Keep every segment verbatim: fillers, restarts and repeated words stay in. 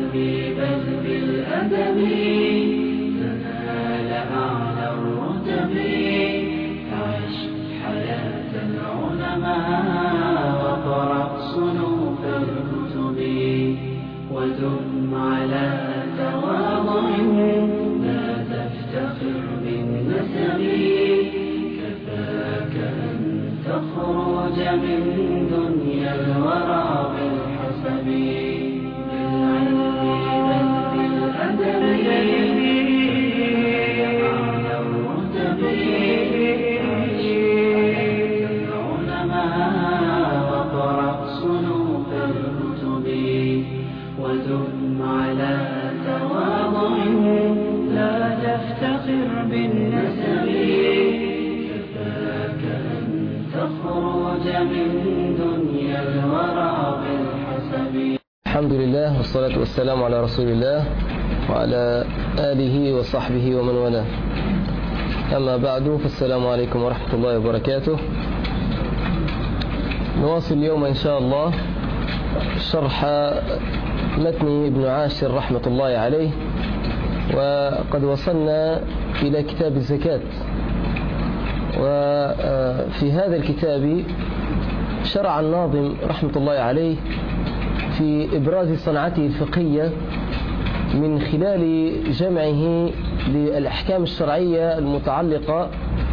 بالعلم بل بالأدب تنال أعلى الرتب. عش حياة العلماء وقرأ صنوف الكتب ودم على تواضع لا تفتخر بالنسب. كفاك أن تخرج من دنيا الورى بالحسب. بالعلم بل بالأدب أعلى الرتب. عش حياة العلماء وقرأ صنوف الكتب ودم على تواضع لا تفتخر بالنسب. كفاك أن تخرج من دنيا الورى بالحسب. الحمد لله والصلاة والسلام على رسول الله وعلى آله وصحبه ومن والاه. أما بعد فالسلام عليكم ورحمة الله وبركاته. نواصل اليوم إن شاء الله شرح متن ابن عاشر رحمة الله عليه، وقد وصلنا إلى كتاب الزكاة. وفي هذا الكتاب شرع الناظم رحمة الله عليه في إبراز صنعته الفقهية من خلال جمعه للأحكام الشرعية المتعلقة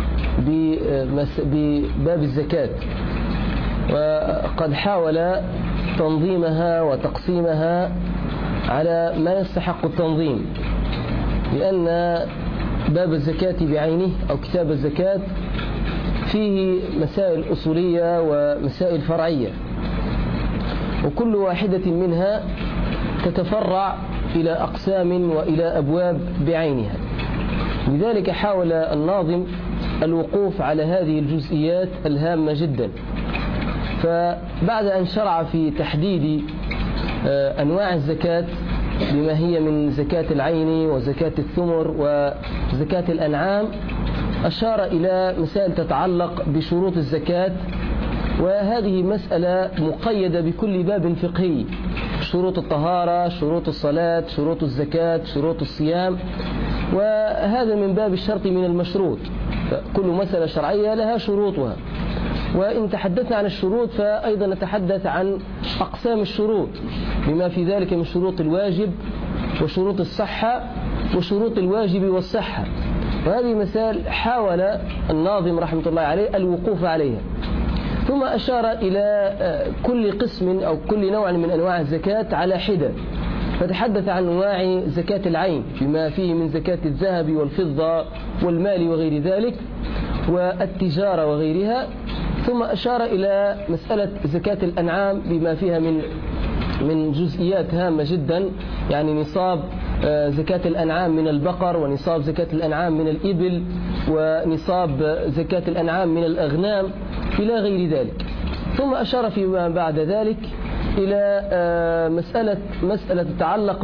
بباب الزكاة، وقد حاول تنظيمها وتقسيمها على ما يستحق التنظيم، لأن باب الزكاة بعينه أو كتاب الزكاة فيه مسائل أصولية ومسائل فرعية، وكل واحدة منها تتفرع إلى أقسام وإلى أبواب بعينها. لذلك حاول الناظم الوقوف على هذه الجزئيات الهامة جدا. فبعد أن شرع في تحديد أنواع الزكاة بما هي من زكاة العين وزكاة الثمر وزكاة الأنعام، أشار إلى مسائل تتعلق بشروط الزكاة، وهذه مسألة مقيدة بكل باب فقهي: شروط الطهارة، شروط الصلاة، شروط الزكاة، شروط الصيام، وهذا من باب الشرط من المشروط. كل مسألة شرعية لها شروطها. وإن تحدثنا عن الشروط فأيضا نتحدث عن أقسام الشروط بما في ذلك من شروط الواجب وشروط الصحة وشروط الواجب والصحة، وهذه مسائل حاول الناظم رحمة الله عليه الوقوف عليها. ثم أشار إلى كل قسم أو كل نوع من أنواع الزكاة على حدة، فتحدث عن أنواع زكاة العين بما فيه من زكاة الذهب والفضة والمال وغير ذلك والتجارة وغيرها. ثم أشار إلى مسألة زكاة الأنعام بما فيها من من جزئيات هامة جدا، يعني نصاب زكاة الأنعام من البقر، ونصاب زكاة الأنعام من الإبل، ونصاب زكاة الأنعام من الأغنام إلى غير ذلك. ثم أشار فيما بعد ذلك إلى مسألة مسألة تتعلق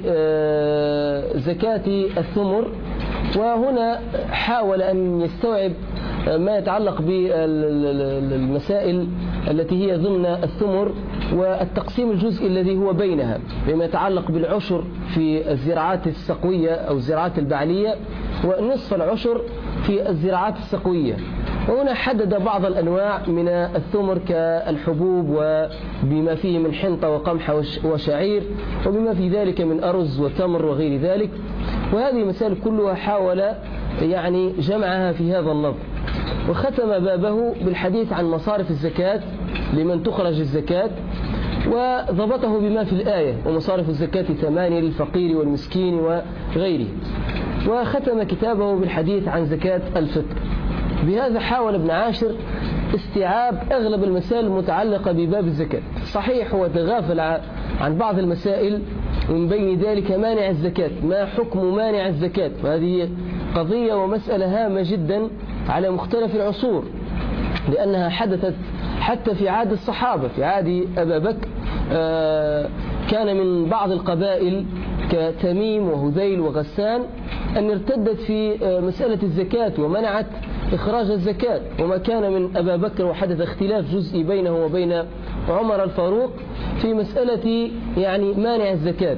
بزكاة الثمر، وهنا حاول أن يستوعب ما يتعلق بالمسائل التي هي ضمن الثمر والتقسيم الجزئي الذي هو بينها، بما يتعلق بالعشر في الزراعات السقوية أو الزراعات البعلية، ونصف العشر في الزراعات السقوية. وهنا حدد بعض الأنواع من الثمر كالحبوب وبما فيه من حنطة وقمح وشعير، وبما في ذلك من أرز وتمر وغير ذلك. وهذه مسائل كلها حاول يعني جمعها في هذا النظم. وختم بابه بالحديث عن مصارف الزكاة لمن تخرج الزكاة، وضبطه بما في الآية: ومصارف الزكاة ثمانية للفقير والمسكين وغيره. وختم كتابه بالحديث عن زكاة الفطر. بهذا حاول ابن عاشر استيعاب أغلب المسائل المتعلقة بباب الزكاة. صحيح هو تغافل عن بعض المسائل، ومن بين ذلك مانع الزكاة. ما حكم مانع الزكاة؟ وهذه قضية ومسألة هامة جدا على مختلف العصور، لأنها حدثت حتى في عهد الصحابة. في عهد أبا بكر كان من بعض القبائل كتميم وهذيل وغسان أن ارتدت في مسألة الزكاة ومنعت إخراج الزكاة، وما كان من أبا بكر، وحدث اختلاف جزئي بينه وبين عمر الفاروق في مسألة يعني مانع الزكاة.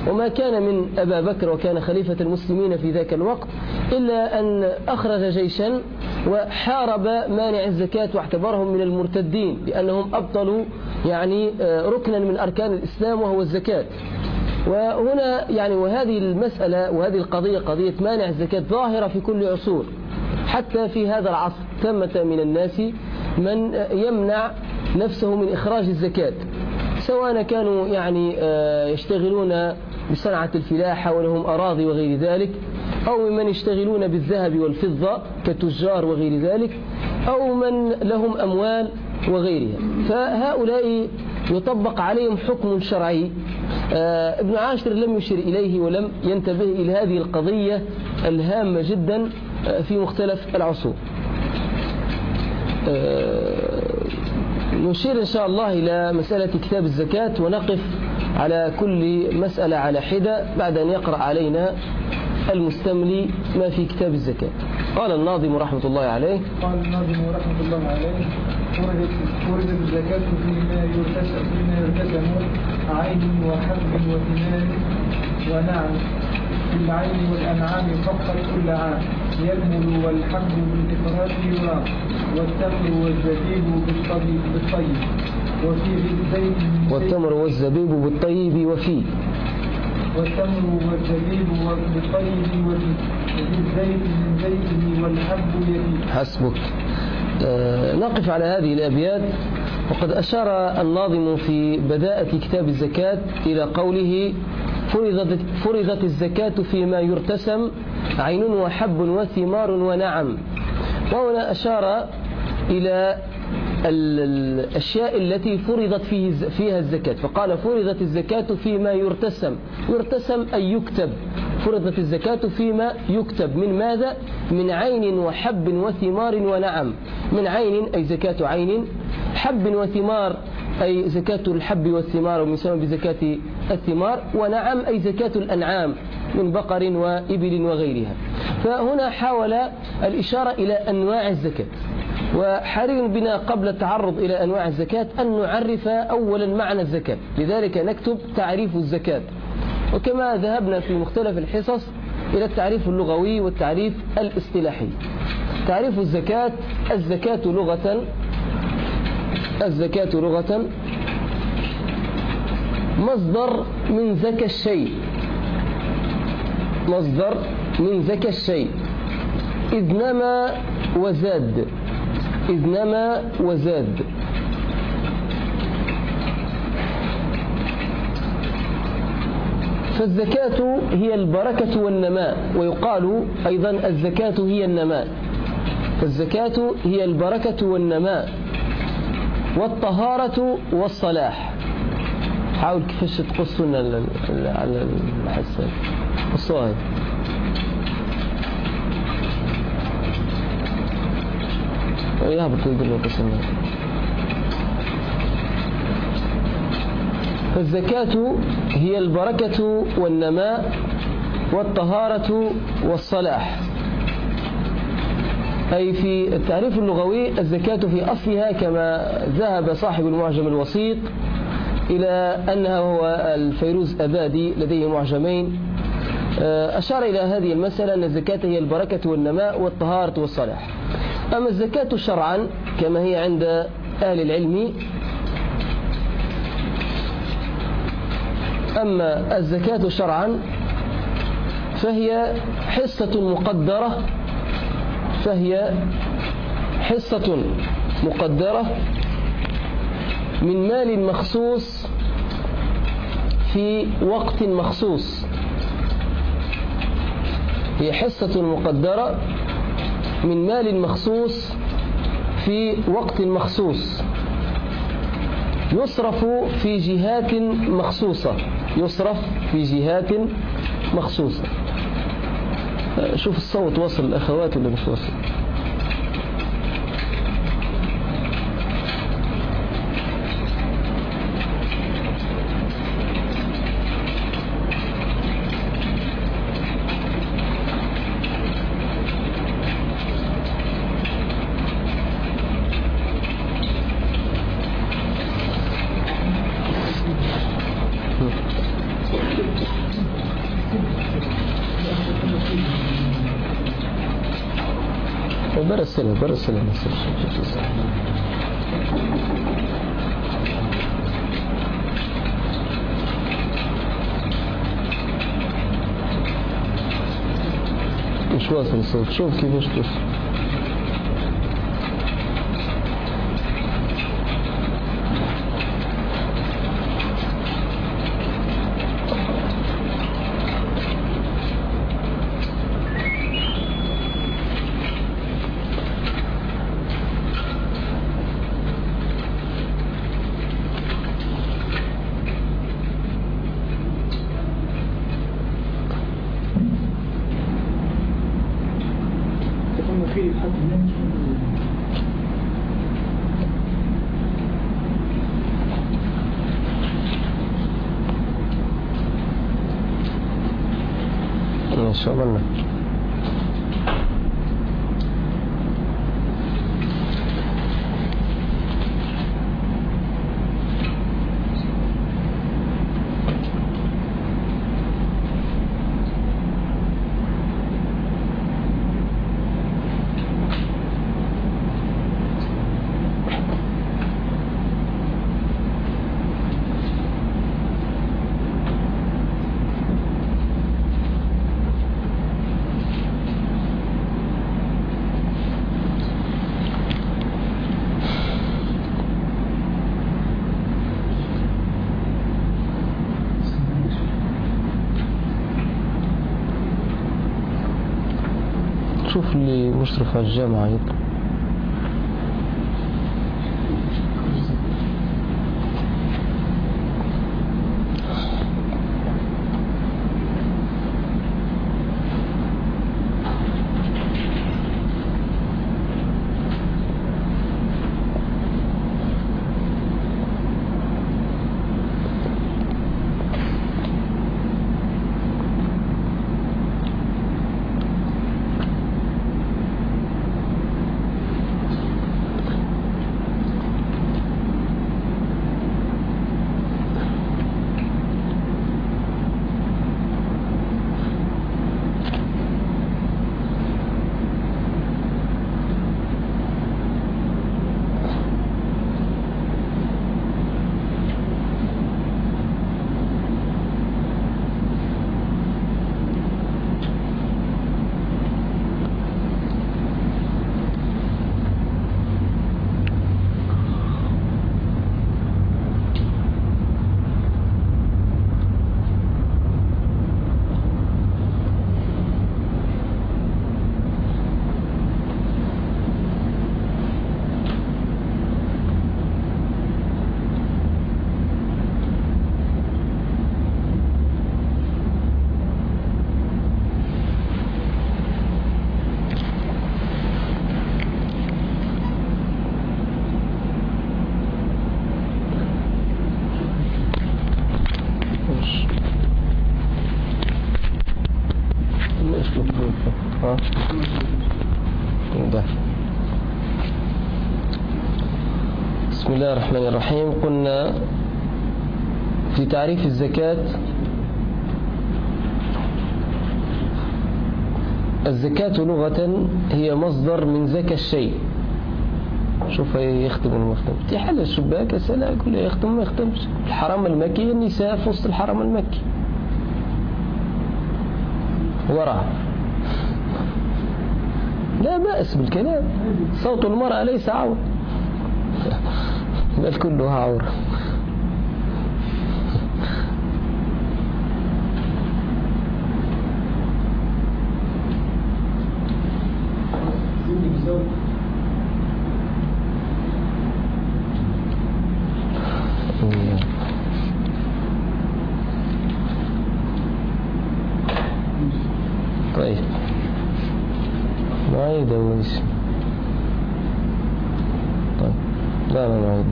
وما كان من أبا بكر وكان خليفة المسلمين في ذاك الوقت إلا أن أخرج جيشا وحارب مانع الزكاة واعتبرهم من المرتدين لأنهم أبطلوا يعني ركنا من أركان الإسلام وهو الزكاة. وهنا يعني وهذه المسألة وهذه القضية قضية مانع الزكاة ظاهرة في كل عصور، حتى في هذا العصر ثمة من الناس من يمنع نفسه من إخراج الزكاة، سواء كانوا يعني يشتغلون بصنعة الفلاحة ولهم أراضي وغير ذلك، أو من يشتغلون بالذهب والفضة كتجار وغير ذلك، أو من لهم أموال وغيرها. فهؤلاء يطبق عليهم حكم شرعي. ابن عاشر لم يشر إليه ولم ينتبه إلى هذه القضية الهامة جدا في مختلف العصور. نشير إن شاء الله إلى مسألة كتاب الزكاة ونقف على كل مسألة على حدة بعد أن يقرأ علينا المستملي ما في كتاب الزكاة. قال الناظم رحمة الله عليه قال الناظم رحمة الله عليه: وردت الزكاة فيما يرتسم فيما يرتسم عين وحب وثمار ونعم، في العين والأنعام فقط كل عام، يكمل والحب بالإفراط يرام، والتمر والزبيب بالطيب بالطيب وفي الزيت والتمر والزبيب بالطيب وفي والتمر والزبيب بالطيب وفي وفي الزيت من زيته والحب يفي. حسبك. آه نقف على هذه الأبيات. وقد أشار الناظم في بداءة كتاب الزكاة إلى قوله: فرضت, فرضت الزكاة فيما يرتسم عين وحب وثمار ونعم. وهنا أشار إلى الأشياء التي فرضت فيه فيها الزكاة، فقال: فرضت الزكاة فيما يرتسم. يرتسم أي يكتب. فرضت الزكاة فيما يكتب من ماذا؟ من عين وحب وثمار ونعم. من عين أي زكاة عين، حب وثمار أي زكاة الحب والثمار ومسمى بزكاة الثمار، ونعم أي زكاة الأنعام من بقر وإبل وغيرها. فهنا حاول الإشارة إلى أنواع الزكاة، وحري بنا قبل التعرض إلى أنواع الزكاة أن نعرف أولا معنى الزكاة، لذلك نكتب تعريف الزكاة. وكما ذهبنا في مختلف الحصص إلى التعريف اللغوي والتعريف الاصطلاحي. تعريف الزكاة: الزكاة لغة الزكاة لغة مصدر من زكى الشيء، مصدر من زكى الشيء إذ نما وزاد، إذ نما وزاد. فالزكاة هي البركة والنماء، ويقال أيضا الزكاة هي النماء. فالزكاة هي البركة والنماء والطهارة والصلاح. حاول كيفاش تقصون على الحساب قصوها. يا بطل يقولوا قصنا. فالزكاة هي البركة والنماء والطهارة والصلاح. أي في التعريف اللغوي الزكاة في أصلها كما ذهب صاحب المعجم الوسيط إلى أنها هو الفيروز أبادي لديه معجمين، أشار إلى هذه المسألة أن الزكاة هي البركة والنماء والطهارة والصلاح. أما الزكاة شرعا كما هي عند أهل العلم، أما الزكاة شرعا فهي حصة مقدرة فهي حصة مقدرة من مال مخصوص في وقت مخصوص. هي حصة مقدرة من مال مخصوص في وقت مخصوص، يصرف في جهات مخصوصة يصرف في جهات مخصوصة. شوف الصوت وصل الأخوات ولا مش وصل؟ برسلها برسلها مش واصل الصوت. شوف كيفاش توصل. ما شاء الله. شوف اللي مشرف على الجامعة يطلع. بسم الله الرحمن الرحيم. قلنا في تعريف الزكاة: الزكاة لغة هي مصدر من زكى الشيء. شوف يختم المختم تحل الشباك أسألها يقول يختم ما يختمش. الحرم المكي النساء في وسط الحرم المكي ورع، لا بأس بالكلام. صوت المرأة ليس عورة بل كلها عورة. طيب معيد أول اسم. طيب لا لا معيد.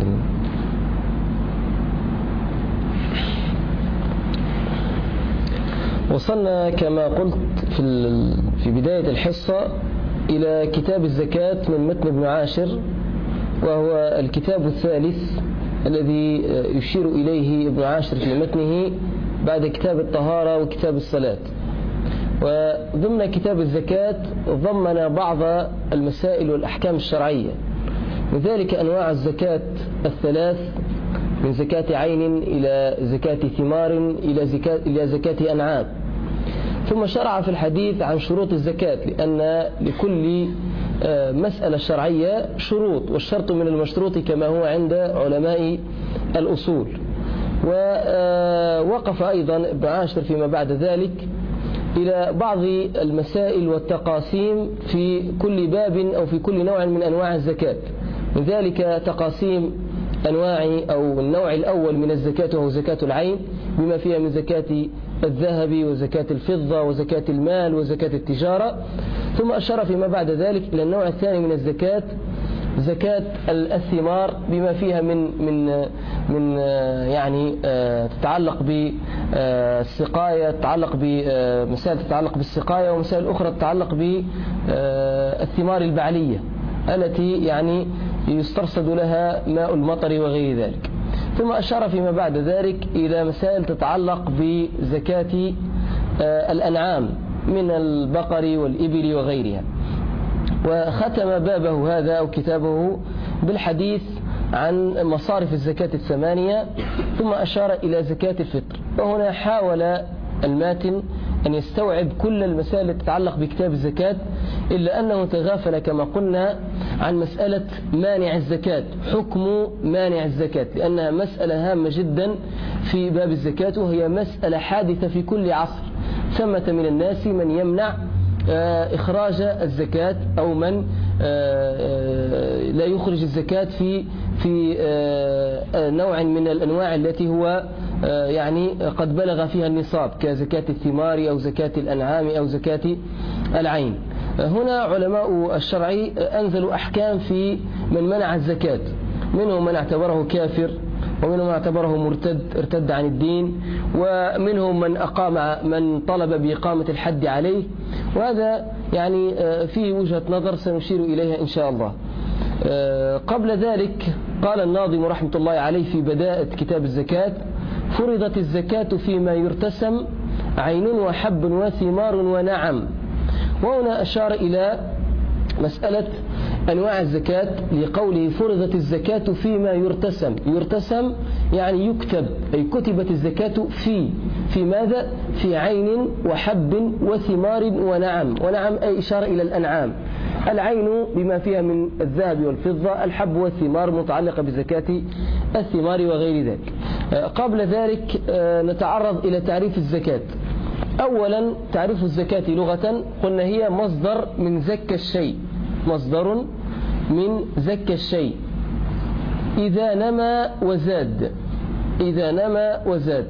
وصلنا كما قلت في في بداية الحصة إلى كتاب الزكاة من متن ابن عاشر، وهو الكتاب الثالث الذي يشير إليه ابن عاشر في متنه بعد كتاب الطهارة وكتاب الصلاة. وضمن كتاب الزكاة ضمن بعض المسائل والأحكام الشرعية، وذلك أنواع الزكاة الثلاث، من زكاة عين إلى زكاة ثمار إلى زكاة, إلى زكاة أنعام. ثم شرع في الحديث عن شروط الزكاة، لأن لكل مسألة شرعية شروط، والشرط من المشروط كما هو عند علماء الأصول. ووقف أيضا ابن عاشر فيما بعد ذلك إلى بعض المسائل والتقاسيم في كل باب أو في كل نوع من أنواع الزكاة، من ذلك تقاسيم أنواع أو النوع الأول من الزكاة وهو زكاة العين، بما فيها من زكاة الذهب وزكاة الفضة وزكاة المال وزكاة التجارة. ثم أشار فيما بعد ذلك إلى النوع الثاني من الزكاة، زكاة الثمار، بما فيها من من من يعني تتعلق بالسقاية، تتعلق بمسائل تتعلق بالسقاية، ومسائل أخرى تتعلق بالثمار البعلية التي يعني يسترصد لها ماء المطر وغير ذلك. ثم أشار فيما بعد ذلك إلى مسائل تتعلق بزكاة الأنعام من البقر والإبل وغيرها. وختم بابه هذا أو كتابه بالحديث عن مصارف الزكاة الثمانية، ثم أشار إلى زكاة الفطر. وهنا حاول الماتن أن يستوعب كل المسائل التي تتعلق بكتاب الزكاة، إلا أنه تغافل كما قلنا عن مسألة مانع الزكاة، حكم مانع الزكاة، لأنها مسألة هامة جدا في باب الزكاة، وهي مسألة حادثة في كل عصر. ثمة من الناس من يمنع إخراج الزكاة، أو من لا يخرج الزكاة في في نوع من الأنواع التي هو يعني قد بلغ فيها النصاب، كزكاة الثمار أو زكاة الأنعام أو زكاة العين. هنا علماء الشرع أنزلوا أحكام في من منع الزكاة، منهم من اعتبره كافر، ومنهم من اعتبره مرتد ارتد عن الدين، ومنهم من أقام من طلب بإقامة الحد عليه. وهذا يعني فيه وجهة نظر سنشير إليها إن شاء الله. قبل ذلك قال الناظم رحمة الله عليه في بداية كتاب الزكاة: فرضت الزكاة فيما يرتسم عين وحب وثمار ونعم. وهنا أشار إلى مسألة أنواع الزكاة لقوله فرضت الزكاة فيما يرتسم. يرتسم يعني يكتب، أي كتبت الزكاة في في ماذا؟ في عين وحب وثمار ونعم. ونعم أي إشارة إلى الأنعام. العين بما فيها من الذهب والفضة، الحب والثمار متعلقة بزكاة الثمار وغير ذلك. قبل ذلك نتعرض إلى تعريف الزكاة. أولا تعريف الزكاة لغة، قلنا هي مصدر من زكى الشيء، مصدر من زكى الشيء إذا نما وزاد، إذا نما وزاد.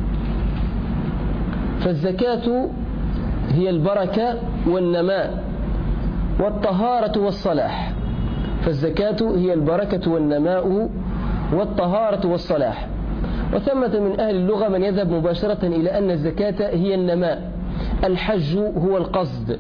فالزكاة هي البركة والنماء والطهارة والصلاح. فالزكاة هي البركة والنماء والطهارة والصلاح. وثمة من أهل اللغة من يذهب مباشرة إلى أن الزكاة هي النماء، الحج هو القصد،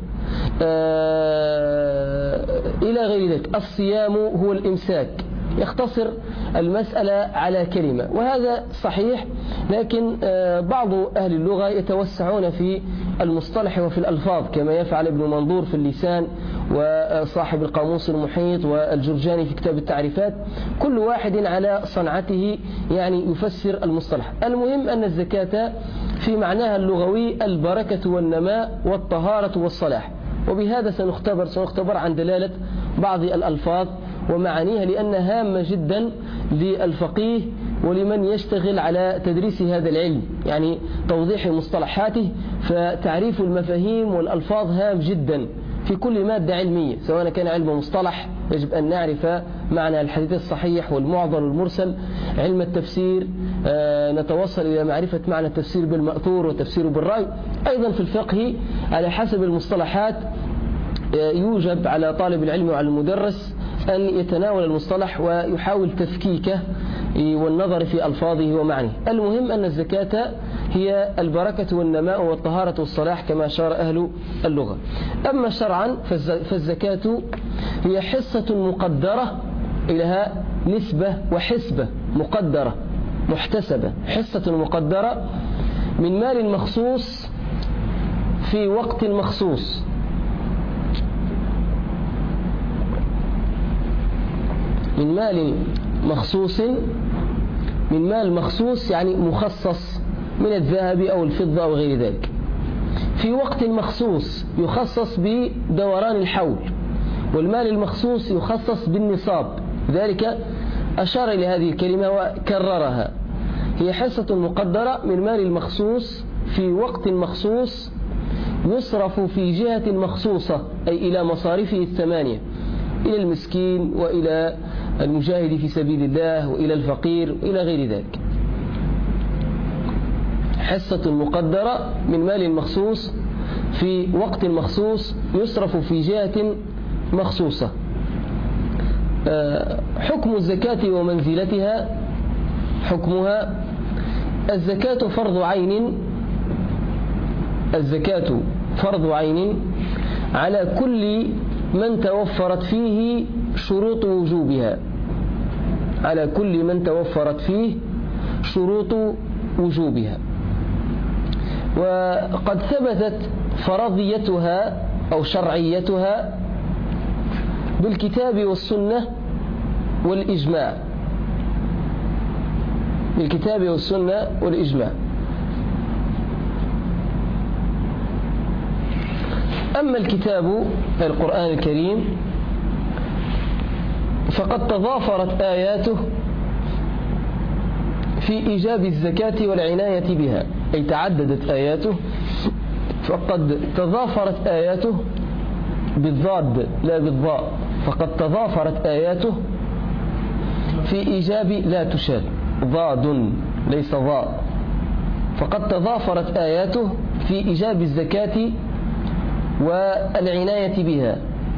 آه إلى غير ذلك، الصيام هو الإمساك، يختصر المسألة على كلمة. وهذا صحيح، لكن آه بعض أهل اللغة يتوسعون في المصطلح وفي الألفاظ، كما يفعل ابن منظور في اللسان، وصاحب القاموس المحيط، والجرجاني في كتاب التعريفات، كل واحد على صنعته يعني يفسر المصطلح. المهم أن الزكاة في معناها اللغوي البركة والنماء والطهارة والصلاح. وبهذا سنختبر سنختبر عن دلالة بعض الألفاظ ومعانيها، لأنها هامة جدا للفقيه ولمن يشتغل على تدريس هذا العلم، يعني توضيح مصطلحاته. فتعريف المفاهيم والألفاظ هام جدا في كل مادة علمية، سواء كان علم مصطلح يجب أن نعرف معنى الحديث الصحيح والمعضل والمرسل، علم التفسير آه نتوصل إلى معرفة معنى التفسير بالمأثور والتفسير بالرأي. أيضا في الفقه على حسب المصطلحات آه يوجب على طالب العلم وعلى المدرس أن يتناول المصطلح ويحاول تفكيكه والنظر في ألفاظه ومعنيه. المهم أن الزكاة هي البركة والنماء والطهارة والصلاح كما أشار أهل اللغة. أما شرعا فالزكاة هي حصة مقدرة، إليها نسبة وحسبة، مقدرة محتسبة، حصة مقدرة من مال مخصوص في وقت مخصوص. من مال مخصوص، من مال مخصوص يعني مخصص من الذهب أو الفضة أو غير ذلك، في وقت مخصوص يخصص بدوران الحول، والمال المخصوص يخصص بالنصاب. ذلك أشار إلى هذه الكلمة وكررها، هي حصة مقدرة من مال المخصوص في وقت مخصوص يصرف في جهة مخصوصة، أي إلى مصارفه الثمانية، إلى المسكين وإلى المجاهد في سبيل الله وإلى الفقير وإلى غير ذلك. حصة مقدرة من مال مخصوص في وقت مخصوص يصرف في جهة مخصوصة. حكم الزكاة ومنزلتها، حكمها: الزكاة فرض عين، الزكاة فرض عين على كل من توفرت فيه شروط وجوبها، على كل من توفرت فيه شروط وجوبها. وقد ثبتت فرضيتها أو شرعيتها بالكتاب والسنة والإجماع، بالكتاب والسنة والإجماع. أما الكتاب القرآن الكريم فقد تضافرت آياته في إيجاب الزكاة والعناية بها، أي تعددت آياته، فقد تضافرت آياته بالضاد لا بالضاء، فقد تضافرت آياته في إيجاب، لا تشاد، ضاد ليس ضاء، فقد تضافرت آياته في إيجاب الزكاة والعناية بها،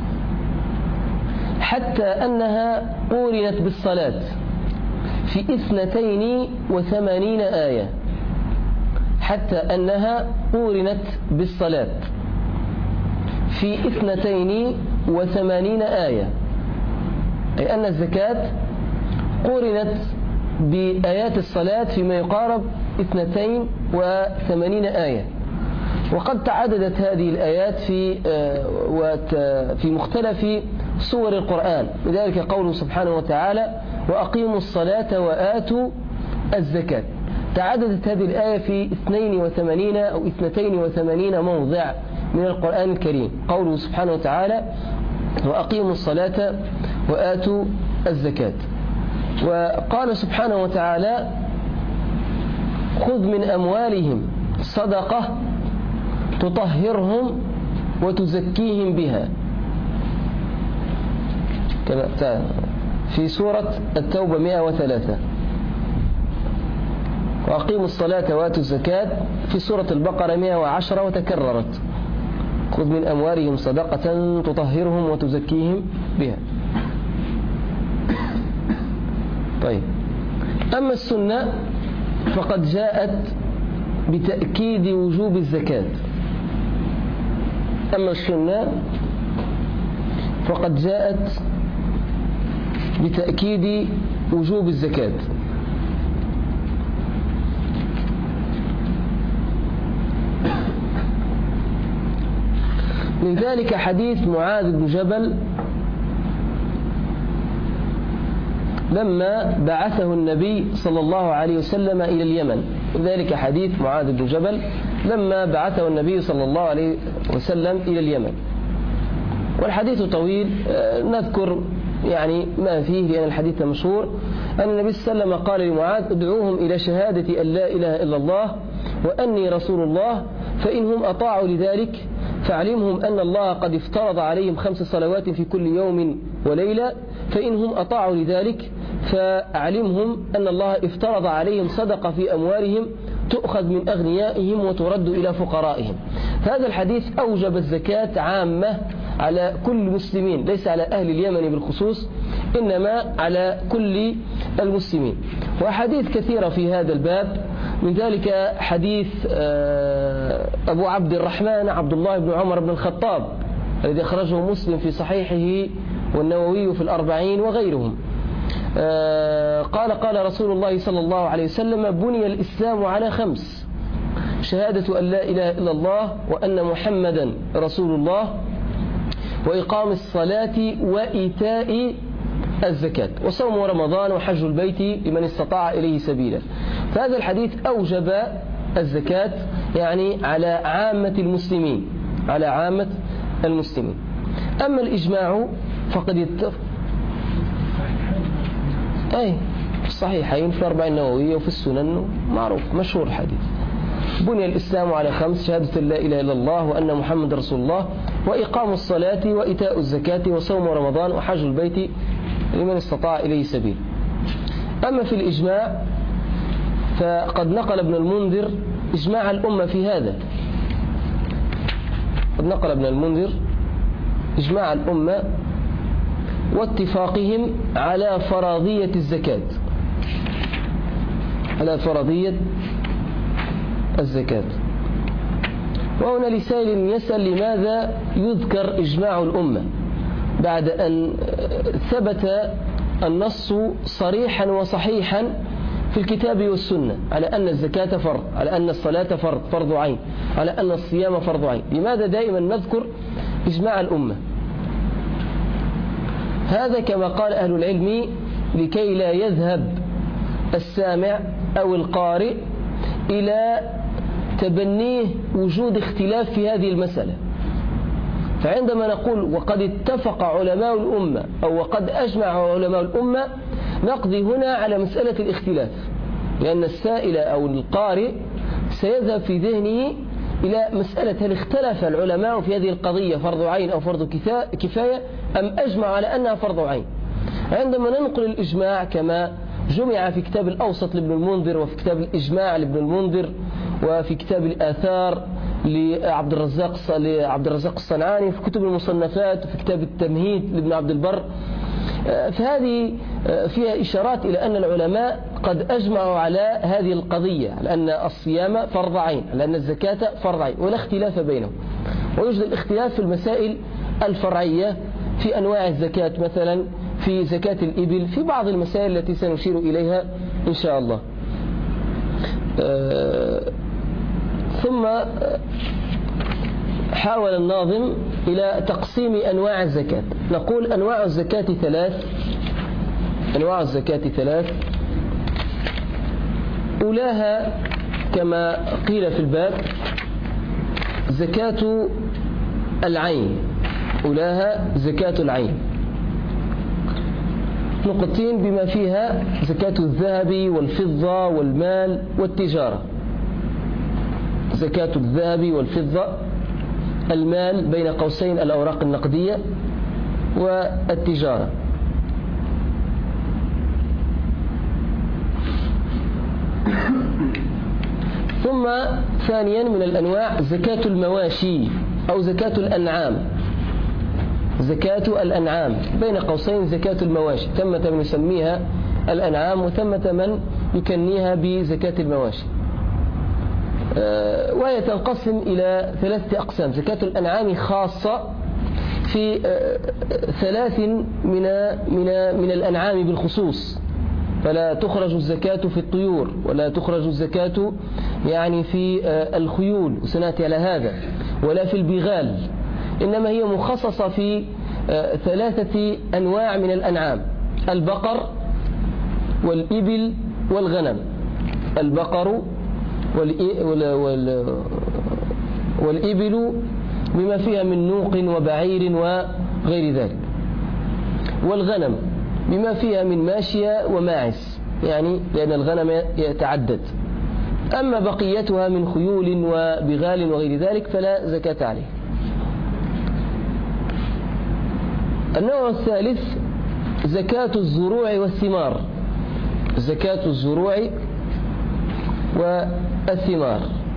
حتى أنها قورنت بالصلاة في اثنتين وثمانين آية، حتى أنها قورنت بالصلاة في اثنتين وثمانين آية، أي أن الزكاة قورنت بآيات الصلاة فيما يقارب اثنتين وثمانين آية. وقد تعددت هذه الآيات في في مختلف سور القرآن، لذلك قوله سبحانه وتعالى: وأقيموا الصلاة وآتوا الزكاة. تعددت هذه الآية في اثنين وثمانين أو اثنتين وثمانين موضع من القرآن الكريم، قوله سبحانه وتعالى: وأقيموا الصلاة وآتوا الزكاة. وقال سبحانه وتعالى: خذ من أموالهم صدقة تطهرهم وتزكيهم بها، في سورة التوبة مئة وثلاثة. وأقيموا الصلاة وآتوا الزكاة في سورة البقرة مئة وعشرة وتكررت: خذ من أموالهم صدقة تطهرهم وتزكيهم بها. طيب، أما السنة فقد جاءت بتأكيد وجوب الزكاة. أما السنة فقد جاءت بتأكيد وجوب الزكاة. من ذلك حديث معاذ بن جبل لما بعثه النبي صلى الله عليه وسلم إلى اليمن. ذلك حديث معاذ بن جبل لما بعثه النبي صلى الله عليه وسلم إلى اليمن. والحديث طويل، نذكر يعني ما فيه لأن الحديث مشهور. أن النبي صلى الله عليه وسلم قال لمعاذ: ادعوهم إلى شهادة أن لا إله إلا الله وأني رسول الله، فإنهم أطاعوا لذلك فاعلمهم أن الله قد افترض عليهم خمس صلوات في كل يوم وليلة، فإنهم أطاعوا لذلك فاعلمهم أن الله افترض عليهم صدقة في أموالهم تؤخذ من أغنيائهم وترد إلى فقرائهم. هذا الحديث أوجب الزكاة عامة على كل المسلمين، ليس على أهل اليمن بالخصوص، إنما على كل المسلمين. وحديث كثيرة في هذا الباب، من ذلك حديث أبو عبد الرحمن عبد الله بن عمر بن الخطاب الذي أخرجه مسلم في صحيحه والنووي في الأربعين وغيرهم. قال: قال رسول الله صلى الله عليه وسلم: بني الإسلام على خمس: شهادة أن لا إله إلا الله وأن محمدا رسول الله، وإقام الصلاة وإيتاء الزكاة، وصوم رمضان وحج البيت لمن استطاع إليه سبيلا. فهذا الحديث أوجب الزكاة يعني على عامة المسلمين، على عامة المسلمين. أما الإجماع فقد يتفق أي في الصحيحين في الأربعين النووية وفي السنن، معروف مشهور الحديث: بني الإسلام على خمس: شهادة لا إله إلا الله وأن محمد رسول الله، وإقام الصلاة وإيتاء الزكاة، وصوم رمضان وحج البيت لمن استطاع إليه سبيل. أما في الإجماع فقد نقل ابن المنذر إجماع الأمة في هذا، قد نقل ابن المنذر إجماع الأمة واتفاقهم على فرضية الزكاة، على فرضية الزكاة. وهنا لسائل يسأل لماذا يذكر إجماع الأمة بعد أن ثبت النص صريحا وصحيحا في الكتاب والسنة على أن الزكاة فرض، على أن الصلاة فرض فرض عين، على أن الصيام فرض عين؟ لماذا دائما نذكر إجماع الأمة؟ هذا كما قال أهل العلم لكي لا يذهب السامع أو القارئ إلى تبنيه وجود اختلاف في هذه المسألة. فعندما نقول وقد اتفق علماء الأمة أو وقد أجمع علماء الأمة، نقضي هنا على مسألة الاختلاف، لأن السائل أو القارئ سيذهب في ذهنه إلى مسألة هل اختلف العلماء في هذه القضية فرض عين أو فرض كفاية أم أجمع على أنها فرض عين. عندما ننقل الإجماع كما جمع في كتاب الأوسط لابن المنذر، وفي كتاب الإجماع لابن المنذر، وفي كتاب الآثار لعبد الرزاق لعبد الرزاق الصنعاني، في كتب المصنفات، وفي كتاب التمهيد لابن عبد البر، فهذه فيها إشارات إلى أن العلماء قد أجمعوا على هذه القضية، على أن الصيام فرض عين، على أن الزكاة فرض عين، ولا اختلاف بينهم. ويوجد الاختلاف في المسائل الفرعية في أنواع الزكاة، مثلا في زكاة الإبل، في بعض المسائل التي سنشير إليها إن شاء الله. ثم حاول الناظم إلى تقسيم أنواع الزكاة. نقول أنواع الزكاة ثلاث، أنواع الزكاة ثلاث: أولاها كما قيل في الباب زكاة العين، أولاها زكاة العين، نقطتين بما فيها زكاة الذهب والفضة والمال والتجارة. زكاة الذهب والفضة، المال بين قوسين الأوراق النقدية، والتجارة. ثم ثانيا من الأنواع زكاة المواشي أو زكاة الأنعام، زكاة الأنعام بين قوسين زكاة المواشي، ثمة من يسميها الأنعام وثمة من يكنيها بزكاة المواشي. وهي تنقسم إلى ثلاثة أقسام: زكاة الأنعام خاصة في ثلاث من من من الأنعام بالخصوص، فلا تخرج الزكاة في الطيور، ولا تخرج الزكاة يعني في الخيول وسنأتي على هذا، ولا في البغال، إنما هي مخصصة في ثلاثة أنواع من الأنعام: البقر والإبل والغنم. البقر والإبل بما فيها من نوق وبعير وغير ذلك، والغنم بما فيها من ماشية وماعز، يعني لأن الغنم يتعدد. أما بقيتها من خيول وبغال وغير ذلك فلا زكاة عليه. النوع الثالث زكاة الزروع والثمار، زكاة الزروع والثمار.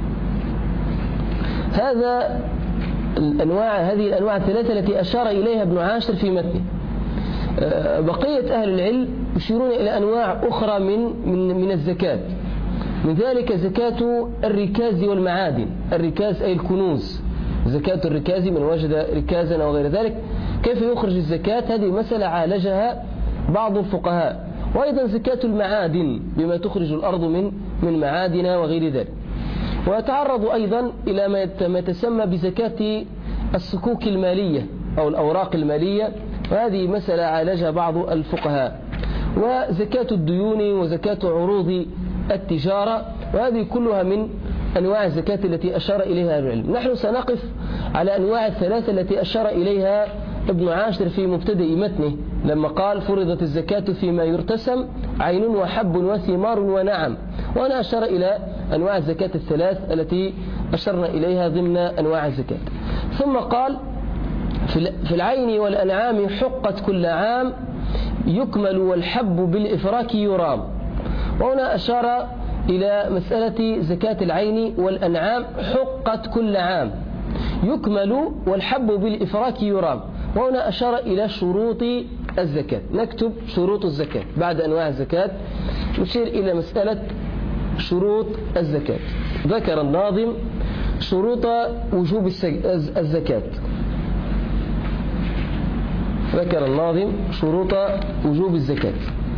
هذا الأنواع هذه الأنواع الثلاثة التي أشار إليها ابن عاشر في متنه. بقية أهل العلم يشيرون إلى أنواع أخرى من من من الزكاة، من ذلك زكاة الركاز والمعادن. الركاز أي الكنوز، زكاة الركاز من وجد ركازا أو غير ذلك، كيف يخرج الزكاة؟ هذه مسألة عالجها بعض الفقهاء. وأيضا زكاة المعادن بما تخرج الأرض من من معادن وغير ذلك. ويتعرض أيضا إلى ما يتسمى بزكاة الصكوك المالية أو الأوراق المالية، وهذه مسألة عالجها بعض الفقهاء، وزكاة الديون وزكاة عروض التجارة، وهذه كلها من أنواع الزكاة التي أشار إليها العلم. نحن سنقف على أنواع الثلاثة التي أشار إليها ابن عاشر في مبتدئ متنه لما قال فرضت الزكاة فيما يرتسم عين وحب وثمار ونعم، وأنا أشار إلى أنواع الزكاة الثلاث التي أشرنا إليها ضمن أنواع الزكاة. ثم قال في العين والأنعام حقت كل عام يكمل والحب بالإفراك يرام، وهنا أشار إلى مسألة زكاة العين والأنعام حقت كل عام يكمل والحب بالإفراك يرام، وهنا أشار إلى شروط الزكاة. نكتب شروط الزكاة بعد أنواع الزكاة، نشير إلى مسألة شروط الزكاة. ذكر الناظم شروط وجوب الزكاة ذكر الناظم شروط وجوب الزكاة.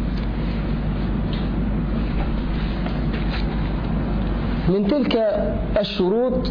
من تلك الشروط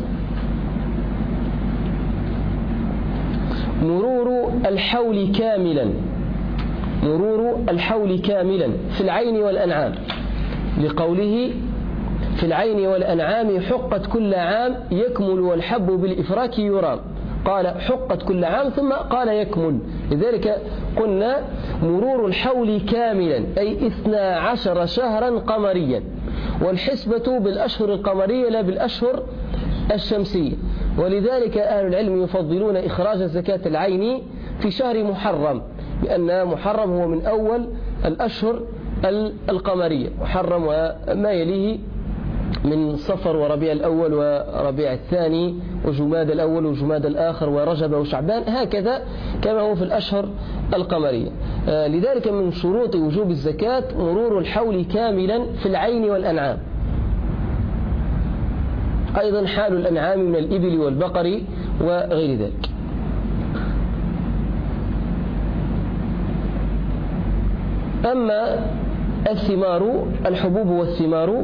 مرور الحول كاملا مرور الحول كاملا في العين والأنعام، لقوله في العين والأنعام حقت كل عام يكمل والحب بالإفراك يرام، قال حقت كل عام ثم قال يكمل، لذلك قلنا مرور الحول كاملا أي اثنا عشر شهرا قمريا، والحسبة بالأشهر القمرية لا بالأشهر الشمسية، ولذلك أهل العلم يفضلون إخراج زكاة العين في شهر محرم، لأن محرم هو من أول الأشهر القمرية، محرم وما يليه من صفر وربيع الأول وربيع الثاني وجماد الأول وجماد الآخر ورجب وشعبان، هكذا كما هو في الأشهر القمرية. لذلك من شروط وجوب الزكاة مرور الحول كاملا في العين والأنعام، أيضا حال الأنعام من الإبل والبقر وغير ذلك. أما الثمار الحبوب والثمار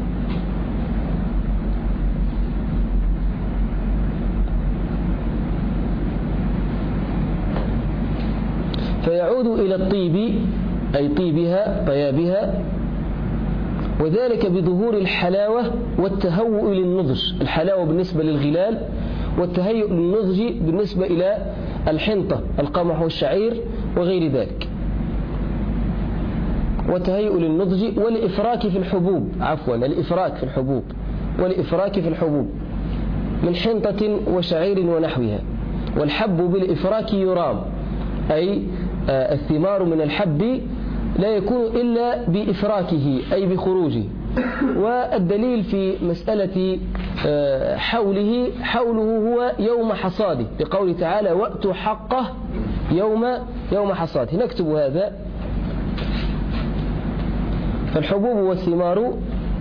فيعود إلى الطيب أي طيبها طيابها، وذلك بظهور الحلاوة والتهوء للنضج، الحلاوة بالنسبة للغلال والتهيؤ للنضج بالنسبة إلى الحنطة القمح والشعير وغير ذلك، وتهيؤ للنضج والإفراك في الحبوب عفوا الإفراك في الحبوب والإفراك في الحبوب من حنطة وشعير ونحوها، والحب بالإفراك يرام أي الثمار من الحب لا يكون إلا بإفراكه أي بخروجه. والدليل في مسألة حوله حوله هو يوم حصاده، لقوله تعالى وأتوا حقه يوم يوم حصاده. نكتب هذا. فالحبوب والثمار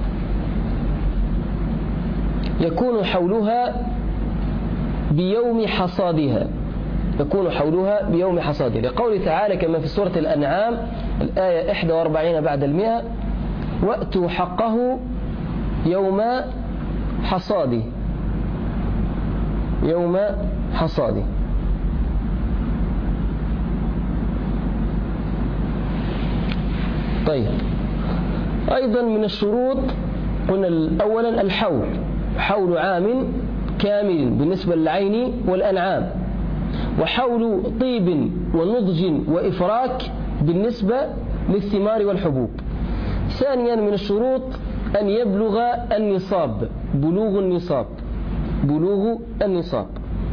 يكون حولها بيوم حصادها يكون حولها بيوم حصاده، لقوله تعالى كما في سورة الأنعام الآية إحدى وأربعين بعد المئة وأتوا حقه يوم حصاده يوم حصاده. طيب، أيضا من الشروط قلنا أولا الحول، حول عام كامل بالنسبة للعين والأنعام، وحول طيب ونضج وإفراك بالنسبة للثمار والحبوب. ثانيا من الشروط أن يبلغ النصاب، بلوغ النصاب بلوغ النصاب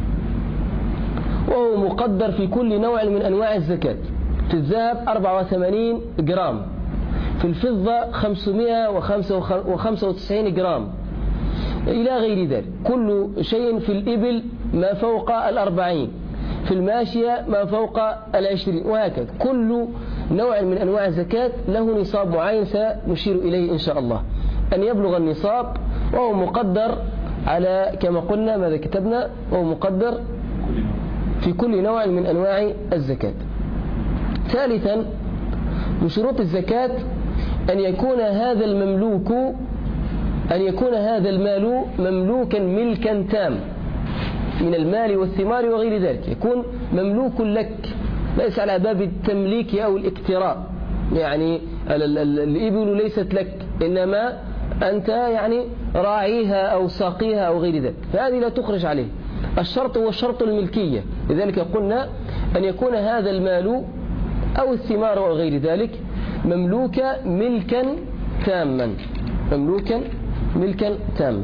وهو مقدر في كل نوع من أنواع الزكاة. في الذهب أربعة وثمانين جرام، في الفضة خمسمائة وخمسة وتسعين جرام، إلى غير ذلك. كل شيء في الإبل ما فوق الأربعين، في الماشية ما فوق العشرين، وهكذا. كل نوع من أنواع الزكاة له نصاب معين سنشير إليه إن شاء الله. أن يبلغ النصاب وهو مقدر على كما قلنا ماذا كتبنا، وهو مقدر في كل نوع من أنواع الزكاة. ثالثا من شروط الزكاة أن يكون هذا المملوك أن يكون هذا المال مملوكا ملكا تام من المال والثمار وغير ذلك، يكون مملوك لك، ليس على باب التمليك أو الاقتراء، يعني الإبل ليست لك إنما أنت يعني راعيها أو ساقيها أو غير ذلك، فهذه لا تخرج عليه. الشرط هو شرط الملكية، لذلك قلنا أن يكون هذا المال أو الثمار أو غير ذلك مملوكا ملكا تاما، مملوكا ملكا تاما.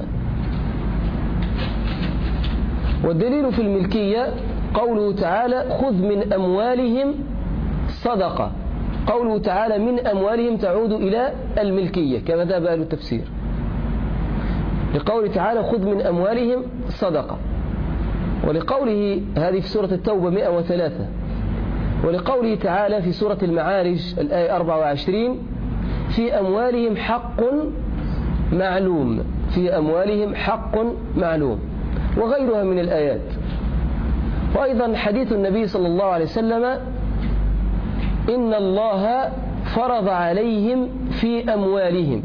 والدليل في الملكية قوله تعالى خذ من أموالهم صدقة، قوله تعالى من أموالهم تعود إلى الملكية كما ذهب أهل التفسير، لقوله تعالى خذ من أموالهم صدقة، ولقوله هذه في سورة التوبة مئة وثلاثة، ولقوله تعالى في سورة المعارج الآية أربعة وعشرين في أموالهم حق معلوم، في أموالهم حق معلوم، وغيرها من الآيات. وأيضا حديث النبي صلى الله عليه وسلم إن الله فرض عليهم في أموالهم،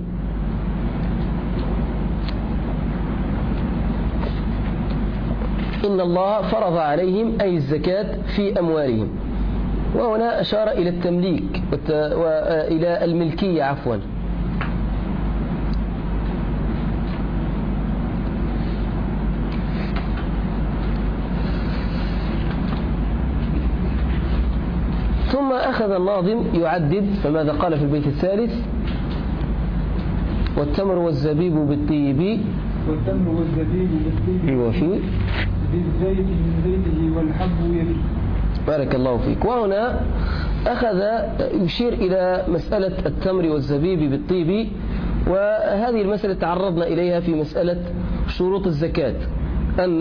إن الله فرض عليهم أي الزكاة في أموالهم، وهنا أشار إلى التمليك وإلى الملكية عفوا. ثم أخذ الناظم يعدد، فماذا قال في البيت الثالث؟ والتمر والزبيب بالطيب، والتمر والزبيب بالطيب وفي بالزيت من زيته والحب يبي. بارك الله فيك. وهنا أخذ يشير إلى مسألة التمر والزبيب بالطيب، وهذه المسألة تعرضنا إليها في مسألة شروط الزكاة، أن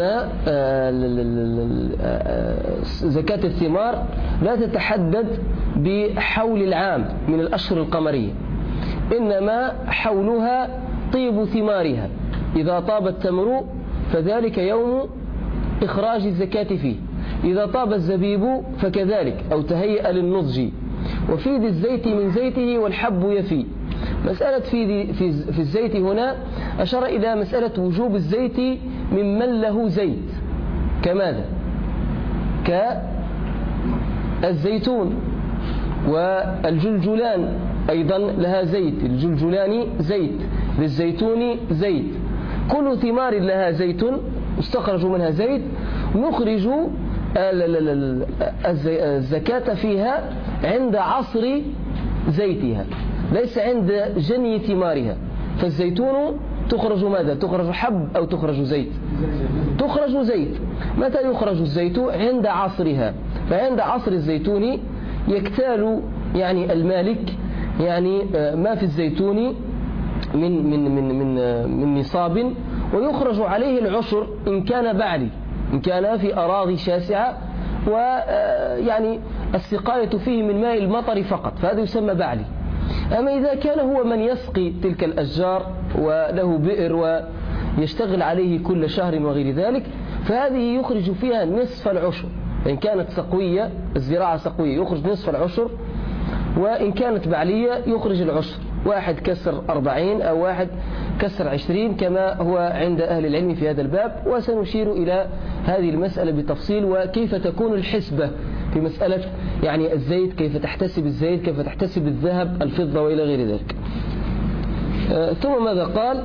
زكاة الثمار لا تتحدد بحول العام من الأشهر القمرية، إنما حولها طيب ثمارها، إذا طاب التمر فذلك يوم إخراج الزكاة فيه، إذا طاب الزبيب فكذلك أو تهيأ للنضج، وفي ذي الزيت من زيته والحب يفي. مسألة في, في, في الزيت هنا أشار إلى مسألة وجوب الزيت ممن له زيت، كماذا؟ كالزيتون والجلجلان أيضا لها زيت، الجلجلان زيت، للزيتون زيت، كل ثمار لها زيت استخرجوا منها زيت، نخرج الزكاة فيها عند عصر زيتها، ليس عند جني ثمارها. فالزيتون تخرج ماذا؟ تخرج حب أو تخرج زيت؟ تخرج زيت. متى يخرج الزيت؟ عند عصرها. فعند عصر الزيتون يكتال يعني المالك يعني ما في الزيتون من من من من من نصاب، ويخرج عليه العشر إن كان بعلي، إن كان في أراضي شاسعة ويعني السقاية فيه من ماء المطر فقط، فهذا يسمى بعلي. أما إذا كان هو من يسقي تلك الأشجار وله بئر ويشتغل عليه كل شهر وغير ذلك، فهذه يخرج فيها نصف العشر. إن كانت سقوية، الزراعة سقوية، يخرج نصف العشر، وإن كانت بعلية يخرج العشر، واحد كسر أربعين أو واحد كسر عشرين كما هو عند أهل العلم في هذا الباب. وسنشير إلى هذه المسألة بتفصيل، وكيف تكون الحسبة في مسألة يعني الزيت، كيف تحتسب الزيت، كيف تحتسب الذهب الفضة وإلى غير ذلك. آه ثم ماذا قال؟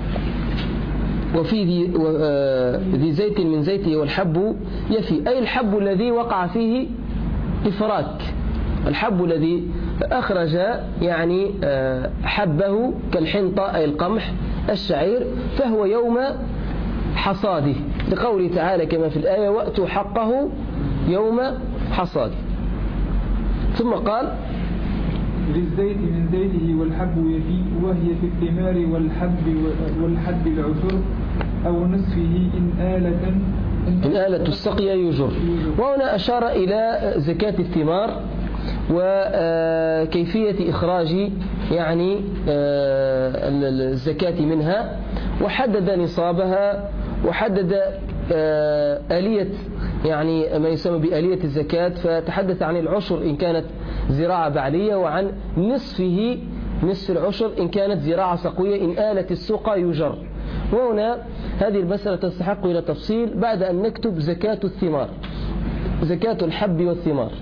وفي ذي, آه ذي زيت من زيته والحب يفي، أي الحب الذي وقع فيه إفراك، الحب الذي أخرج يعني آه حبه كالحنطة أي القمح الشعير، فهو يوم حصاده، لقوله تعالى كما في الآية وأتوا حقه يوم حصاده. ثم قال للزيت من زيته والحب يفي، وهي في الثمار والحب والحب العشر أو نصفه إن آلة إن آلة السقي يجر. وهنا أشار إلى زكاة الثمار وكيفية إخراج يعني الزكاة منها، وحدد نصابها، وحدد آلية يعني ما يسمى بآلية الزكاة، فتحدث عن العشر إن كانت زراعة بعلية، وعن نصفه نصف العشر إن كانت زراعة سقوية، إن آلت السقى يجر. وهنا هذه المسألة تستحق إلى تفصيل بعد أن نكتب زكاة الثمار، زكاة الحب والثمار.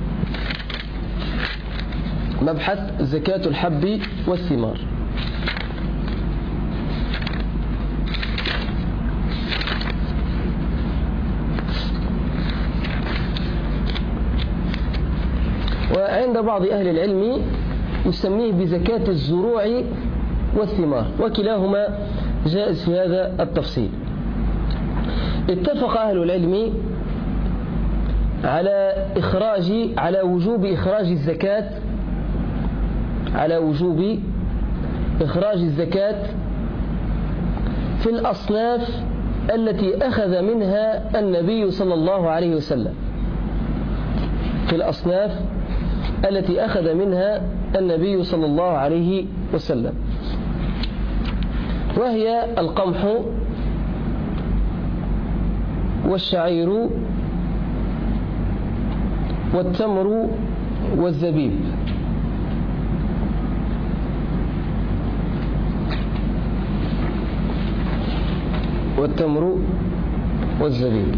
مبحث زكاة الحب والثمار. وعند بعض أهل العلم يسميه بزكاة الزروع والثمار، وكلاهما جائز في هذا التفصيل. اتفق أهل العلم على إخراج على وجوب إخراج الزكاة على وجوب إخراج الزكاة في الأصناف التي أخذ منها النبي صلى الله عليه وسلم، في الأصناف التي أخذ منها النبي صلى الله عليه وسلم، وهي القمح والشعير والتمر والزبيب. والتمر والزبيب.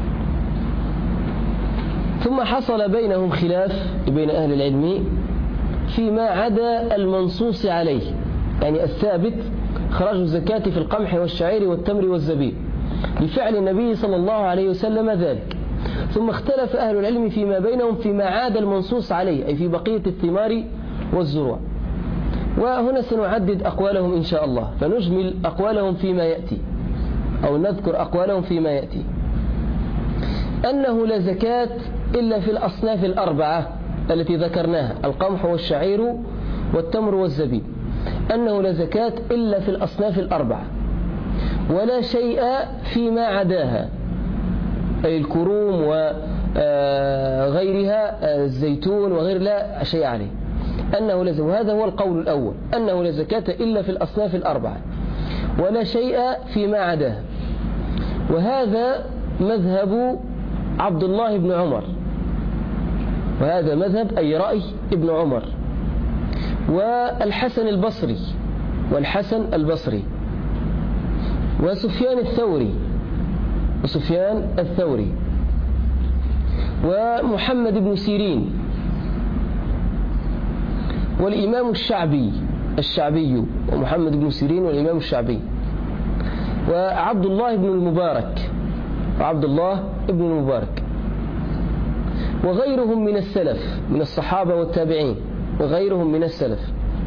ثم حصل بينهم خلاف بين أهل العلم فيما عدا المنصوص عليه، يعني الثابت خراج الزكاة في القمح والشعير والتمر والزبيب لفعل النبي صلى الله عليه وسلم ذلك. ثم اختلف أهل العلم فيما بينهم فيما عدا المنصوص عليه، أي في بقية الثمار والزروع. وهنا سنعدد أقوالهم إن شاء الله، فنجمل أقوالهم فيما يأتي، أو نذكر أقوالهم فيما يأتي. أنه لا زكاة إلا في الأصناف الأربعة التي ذكرناها، القمح والشعير والتمر والزبيب، أنه لا زكاة إلا في الأصناف الأربعة، ولا شيء فيما عداها، أي الكروم وغيرها، الزيتون وغير، لا شيء عليه. أنه لا زكاة، وهذا هو القول الأول، أنه لا زكاة إلا في الأصناف الأربعة ولا شيء فيما عداها. وهذا مذهب عبد الله بن عمر، وهذا مذهب أي رأي ابن عمر والحسن البصري والحسن البصري وسفيان الثوري وسفيان الثوري ومحمد بن سيرين والإمام الشعبي الشعبي ومحمد بن سيرين والإمام الشعبي وعبد الله بن المبارك وعبد الله بن المبارك وغيرهم من السلف من الصحابة والتابعين وغيرهم من السلف.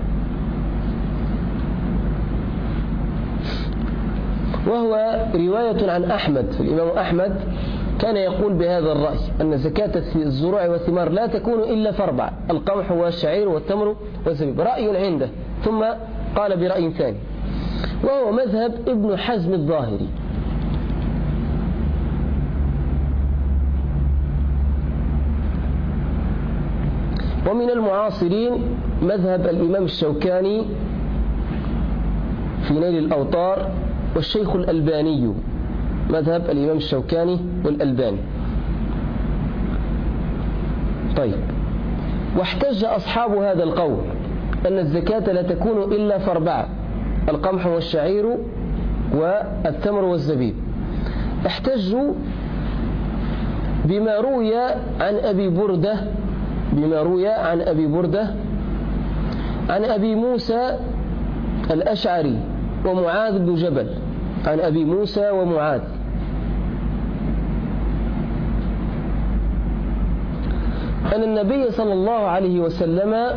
وهو رواية عن أحمد، الإمام أحمد كان يقول بهذا الرأي، أن زكاة الزروع والثمار لا تكون إلا في أربعة، القمح والشعير والتمر والزبيب، رأي عنده. ثم قال برأي ثاني، وهو مذهب ابن حزم الظاهري. ومن المعاصرين مذهب الإمام الشوكاني في نيل الأوطار والشيخ الألباني، مذهب الإمام الشوكاني والألباني. طيب، واحتج أصحاب هذا القول أن الزكاة لا تكون إلا في أربعة، القمح والشعير والتمر والزبيب. احتجوا بما روي عن أبي بردة بما روي عن أبي بردة عن أبي موسى الأشعري ومعاذ بن جبل، عن أبي موسى ومعاذ أن النبي صلى الله عليه وسلم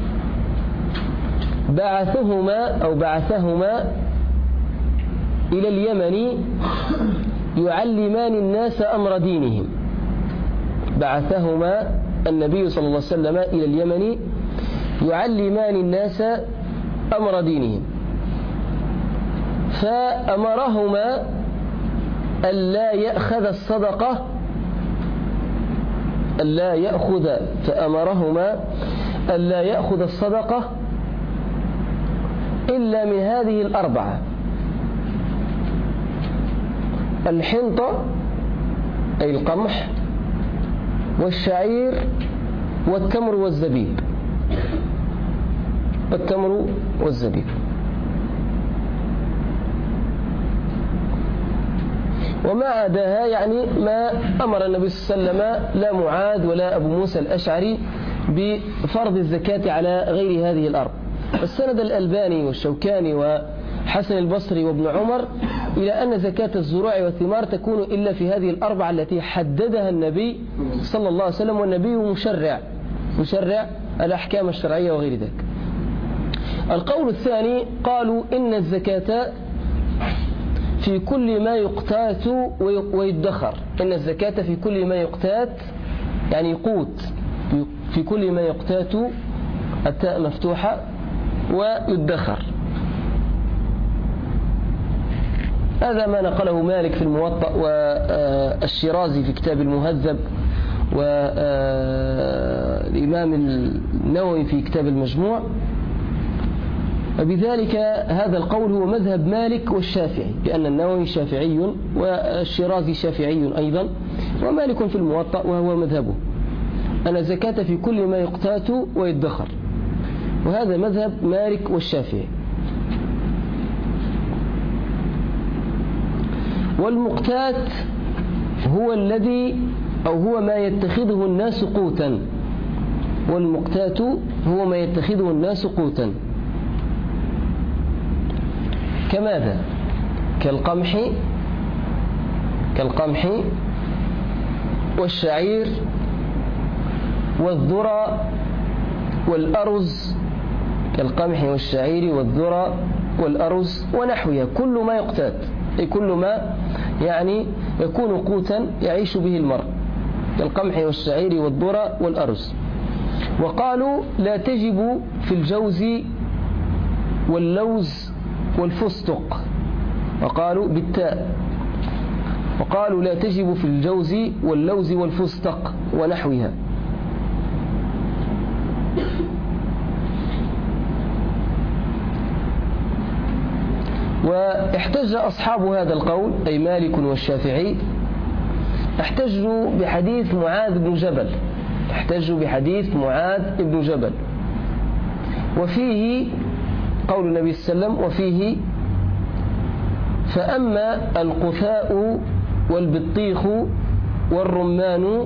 بعثهما أو بعثهما إلى اليمن يعلمان الناس أمر دينهم. بعثهما النبي صلى الله عليه وسلم إلى اليمن يعلمان الناس أمر دينهم، فأمرهما ألا يأخذ الصدقة ألا يأخذ فأمرهما ألا يأخذ الصدقة إلا من هذه الأربعة: الحنطة أي القمح والشعير والتمر والزبيب. والتمر والزبيب. وما عداها يعني ما أمر النبي صلى الله عليه وسلم لا معاذ ولا أبو موسى الأشعري بفرض الزكاة على غير هذه الأرض. السند الألباني والشوكاني وحسن البصري وابن عمر إلى أن زكاة الزروع والثمار تكون إلا في هذه الأربعة التي حددها النبي صلى الله عليه وسلم، والنبي مشرع مشرع الأحكام الشرعية وغير ذلك. القول الثاني قالوا إن الزكاة في كل ما يقتات ويدخر. إن الزكاة في كل ما يقتات يعني يقوت، في كل ما يقتات، التاء مفتوحة، ويدخر. هذا ما نقله مالك في الموطأ والشيرازي في كتاب المهذب والإمام النووي في كتاب المجموع. وبذلك هذا القول هو مذهب مالك والشافعي، لأن النووي شافعي والشيرازي شافعي أيضا، ومالك في الموطأ وهو مذهبه أن الزكاة في كل ما يقتات ويدخر، وهذا مذهب مالك والشافعي. والمقتات هو الذي أو هو ما يتخذه الناس قوتا، والمقتات هو ما يتخذه الناس قوتا. كماذا؟ كالقمح كالقمح والشعير والذرة والأرز، كالقمح والشعير والذرة والأرز ونحوها، كل ما يقتات، أي كل ما يعني يكون قوتا يعيش به المرء، كالقمح والشعير والذرة والأرز. وقالوا لا تجب في الجوز واللوز والفستق، وقالوا بالتاء، وقالوا لا تجب في الجوز واللوز والفستق ونحوها. واحتج أصحاب هذا القول أي مالك والشافعي، احتجوا بحديث معاذ بن جبل احتجوا بحديث معاذ بن جبل وفيه قول النبي صلى الله عليه وسلم، وفيه فأما القثاء والبطيخ والرمان،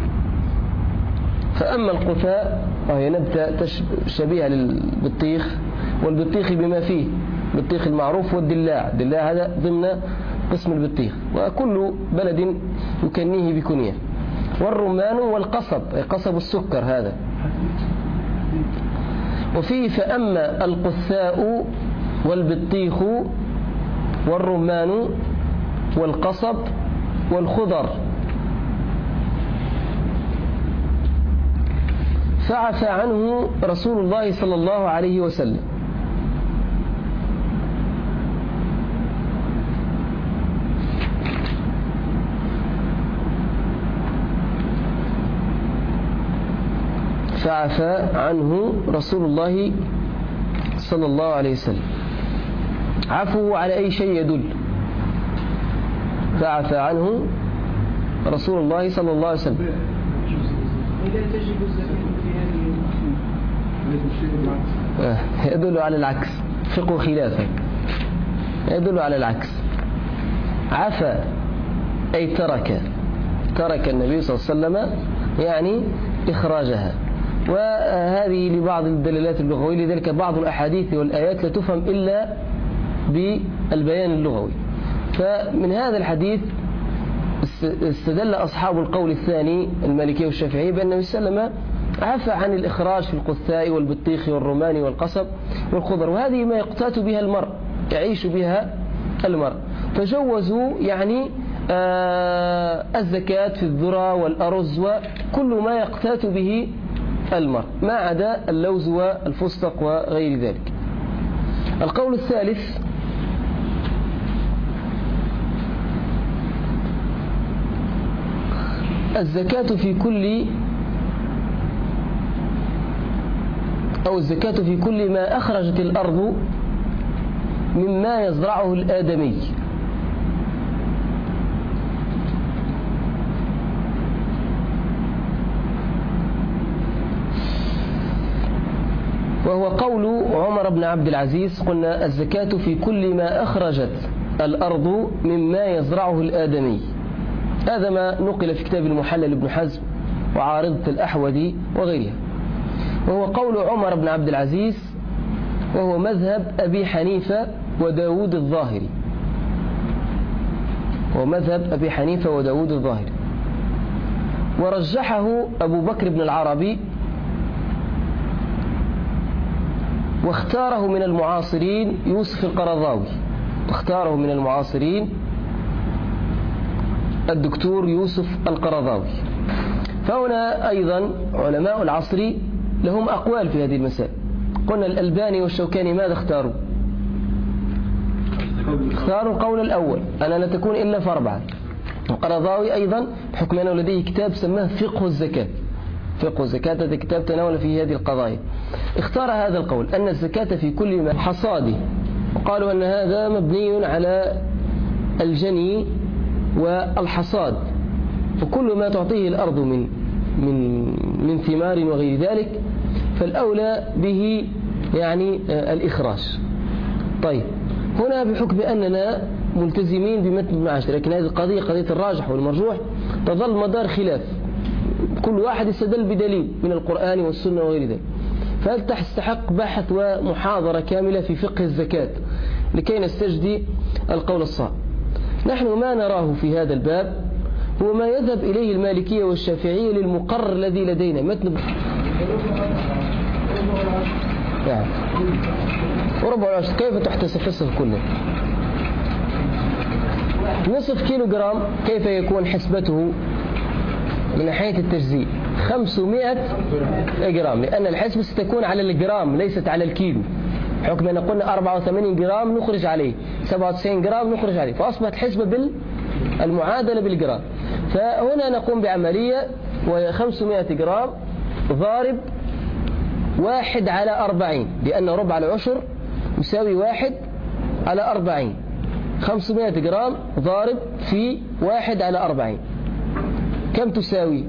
فأما القثاء وهي نبتة شبيهة للبطيخ، والبطيخ بما فيه، البطيخ المعروف والدلاع، الدلاع هذا ضمن قسم البطيخ، وكل بلد يكنيه بكنية. والرمان والقصب أي قصب السكر هذا. وفيه فأما القثاء والبطيخ والرمان والقصب والخضر فعفى عنه رسول الله صلى الله عليه وسلم. فعفى عنه رسول الله صلى الله عليه وسلم. عفو على أي شيء يدل؟ فعفى عنه رسول الله صلى الله عليه وسلم. إذا تجب الزكاة في هذه يدل على العكس، فقه خلافه يدل على العكس. عفى أي ترك ترك النبي صلى الله عليه وسلم يعني إخراجها، وهذه لبعض الدلالات اللغوية، لذلك بعض الأحاديث والآيات لا تفهم إلا بالبيان اللغوي. فمن هذا الحديث استدل أصحاب القول الثاني المالكي والشافعي بأن النبي صلى الله عليه وسلم عفى عن الإخراج في القثاء والبطيخ والرمان والقصب والخضر، وهذه ما يقتات بها المرء، يعيش بها المرء، فجوزوا يعني آه الزكاة في الذرة والأرز وكل ما يقتات به المرء، ما عدا اللوز والفستق وغير ذلك. القول الثالث الزكاة في كل أو الزكاة في كل ما أخرجت الأرض مما يزرعه الآدمي، وهو قول عمر بن عبد العزيز: قلنا الزكاة في كل ما أخرجت الأرض مما يزرعه الآدمي. هذا ما نقل في كتاب المحلل ابن حزم وعارضة الأحودي وغيرها. وهو قول عمر بن عبد العزيز، وهو مذهب أبي حنيفة وداود الظاهري، ومذهب أبي حنيفة وداود الظاهري. ورجحه أبو بكر بن العربي، واختاره من المعاصرين يوسف القرضاوي، اختاره من المعاصرين الدكتور يوسف القرضاوي. فهنا أيضا علماء العصر لهم أقوال في هذه المسائل. قلنا الألباني والشوكاني ماذا اختاروا؟ اختاروا القول الأول، أنا لا تكون إلا في أربعة. القرضاوي أيضا بحكم أنه لديه كتاب سماه فقه الزكاة، فقه الزكاة، هذا كتاب تناول في هذه القضايا. اختار هذا القول أن الزكاة في كل ما حصاده، وقالوا أن هذا مبني على الجني والحصاد، وكل ما تعطيه الأرض من من من ثمار وغير ذلك فالأولى به يعني الإخراج. طيب هنا بحكم أننا ملتزمين بمتن ابن عاشر، لكن هذه القضية قضية الراجح والمرجوح تظل مدار خلاف، كل واحد يستدل بدليل من القرآن والسنة وغير ذلك. فهل تستحق بحث ومحاضرة كاملة في فقه الزكاة لكي نستجدي القول الصعب. نحن ما نراه في هذا الباب هو ما يذهب إليه المالكية والشافعية للمقرر الذي لدينا. متن يعني وربع العشر كيف تحتسب في الصف كله؟ نصف كيلو جرام كيف يكون حسبته من ناحية التجزيء؟ خمسمائة جرام، لأن الحسبة ستكون على الجرام ليست على الكيلو، حكم أن قلنا أربعة وثمانين جرام نخرج عليه، سبعة وتسعين جرام نخرج عليه، فأصبحت حسبة بالمعادلة بالجرام. فهنا نقوم بعملية وهي خمسمائة جرام ضارب واحد على أربعين، لأن ربع العشر يساوي واحد على أربعين. خمسمائة جرام ضارب في واحد على أربعين كم تساوي؟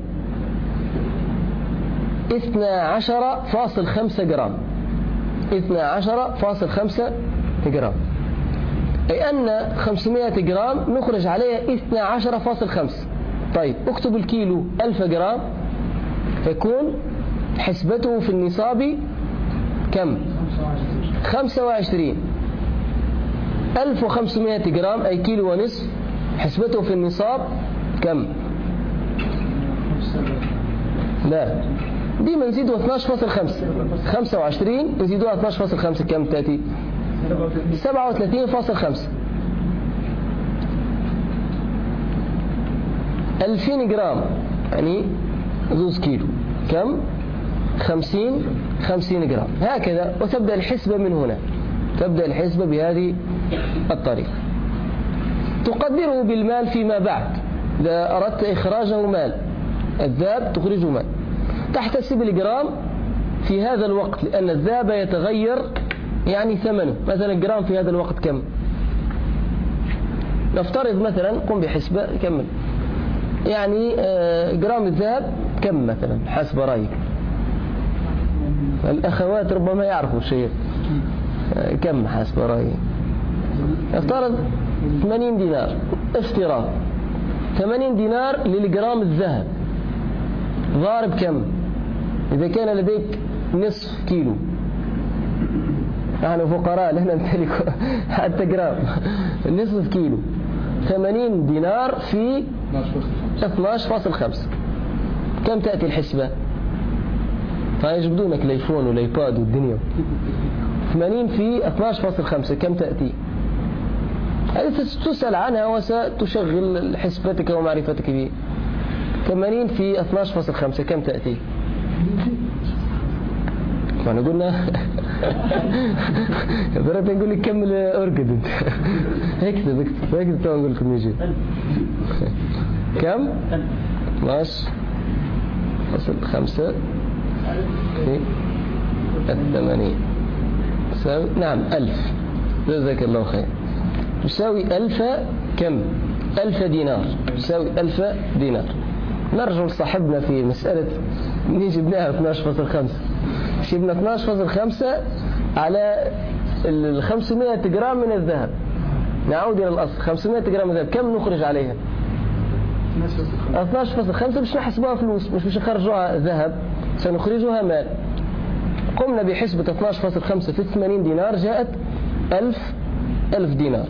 اثنى عشر فاصل خمسة جرام، اثنى عشر فاصل خمسة جرام، أي أن خمسمائة جرام نخرج عليها اثنى عشر فاصل خمسة. طيب اكتب الكيلو ألف جرام فيكون حسبته في النصاب كم؟ خمسة وعشرين. ألف وخمسمائة جرام أي كيلو ونصف حسبته في النصاب كم؟ لا دي منزيدها اثني عشر فاصل خمسة، خمسة وعشرين نزيدوها اثني عشر فاصل خمسة كم تأتي؟ سبعة وثلاثين فاصل خمسة. ألفين جرام يعني زوز كيلو كم؟ خمسين خمسين جرام، هكذا. وتبدأ الحسبة من هنا، تبدأ الحسبة بهذه الطريقة. تقدره بالمال فيما بعد، إذا أردت إخراجه مال الذهب تخرجه مال، تحتسب الجرام في هذا الوقت، لأن الذهب يتغير يعني ثمنه. مثلا الجرام في هذا الوقت كم؟ نفترض مثلا قم بحسبة كم يعني جرام الذهب كم مثلا حسب رأيك؟ الأخوات ربما يعرفوا شيء، كم حسب رأيك؟ نفترض ثمانين دينار افتراض، ثمانين دينار للجرام الذهب ضارب كم؟ إذا كان لديك نصف كيلو، نحن فقراء لا نمتلك حتى جرام، نصف كيلو، ثمانين دينار في اثني عشر فاصل خمسة كم تأتي الحسبة؟ فيجبدونك الايفون والايباد والدنيا. ثمانين في اثني عشر فاصل خمسة كم تأتي؟ هذه تسأل عنها وستشغل حسبتك ومعرفتك به. ثمانين في اثني عشر فاصل خمسة كم تأتي؟ فاحنا قلنا قدرت نقول لك كمل أرقد انت. اكتب اكتب اكتب تو نقول لكم يجي كم؟ اثني عشر فاصل خمسة في الثمانين تساوي نعم ألف. جزاك الله خير. تساوي ألف كم؟ ألف دينار، تساوي ألف دينار. نرجع لصاحبنا في مسألة منين جبناها اثني عشر فاصل خمسة جبنا اثني عشر فاصلة خمسة على ال خمسمائة جرام من الذهب. نعود إلى الأصل، خمسمائة جرام من الذهب كم نخرج عليها؟ اثني عشر فاصلة خمسة. مش نحسبوها فلوس، مش مش نخرجوها ذهب، سنخرجها مال. قمنا بحسبة اثني عشر فاصلة خمسة في ثمانين دينار، جاءت ألف ألف دينار.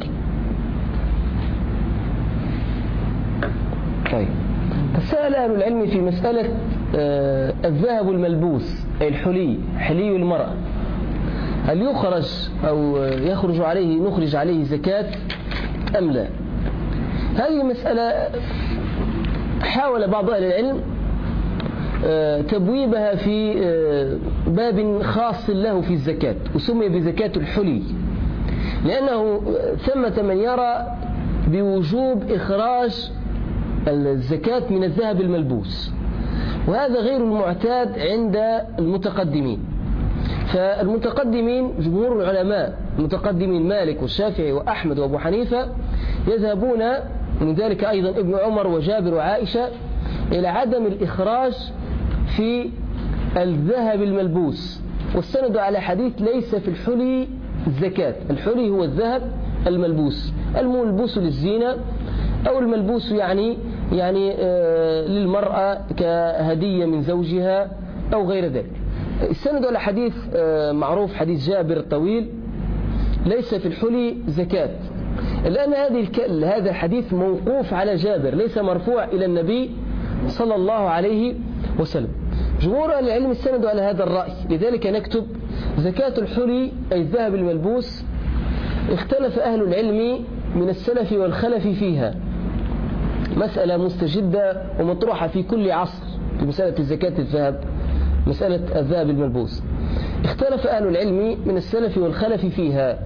طيب، فسأل أهل العلم في مسألة آه الذهب الملبوس أي الحلي، حلي المرأة، هل يخرج أو يخرج عليه نخرج عليه زكاة أم لا؟ هذه مسألة حاول بعض أهل العلم آه تبويبها في آه باب خاص له في الزكاة، وسمي بزكاة الحلي، لأنه ثمة من يرى بوجوب إخراج الزكاة من الذهب الملبوس، وهذا غير المعتاد عند المتقدمين. فالمتقدمين جمهور العلماء المتقدمين مالك والشافعي وأحمد وأبو حنيفة يذهبون، من ذلك أيضا ابن عمر وجابر وعائشة، إلى عدم الإخراج في الذهب الملبوس، والسند على حديث ليس في الحلي الزكاة. الحلي هو الذهب الملبوس، الملبوس للزينة أو الملبوس يعني يعني آه للمرأة كهدية من زوجها أو غير ذلك. السند على حديث آه معروف، حديث جابر الطويل، ليس في الحلي زكاة. الآن هذه هذا الحديث موقوف على جابر، ليس مرفوع إلى النبي صلى الله عليه وسلم. جمهور أهل العلم استندوا على هذا الرأي، لذلك نكتب زكاة الحلي أي الذهب الملبوس. اختلف أهل العلم من السلف والخلف فيها، مسألة مستجدة ومطروحة في كل عصر في مسألة زكاة الذهب، مسألة الذهب الملبوس. اختلف أهل العلم من السلف والخلف فيها.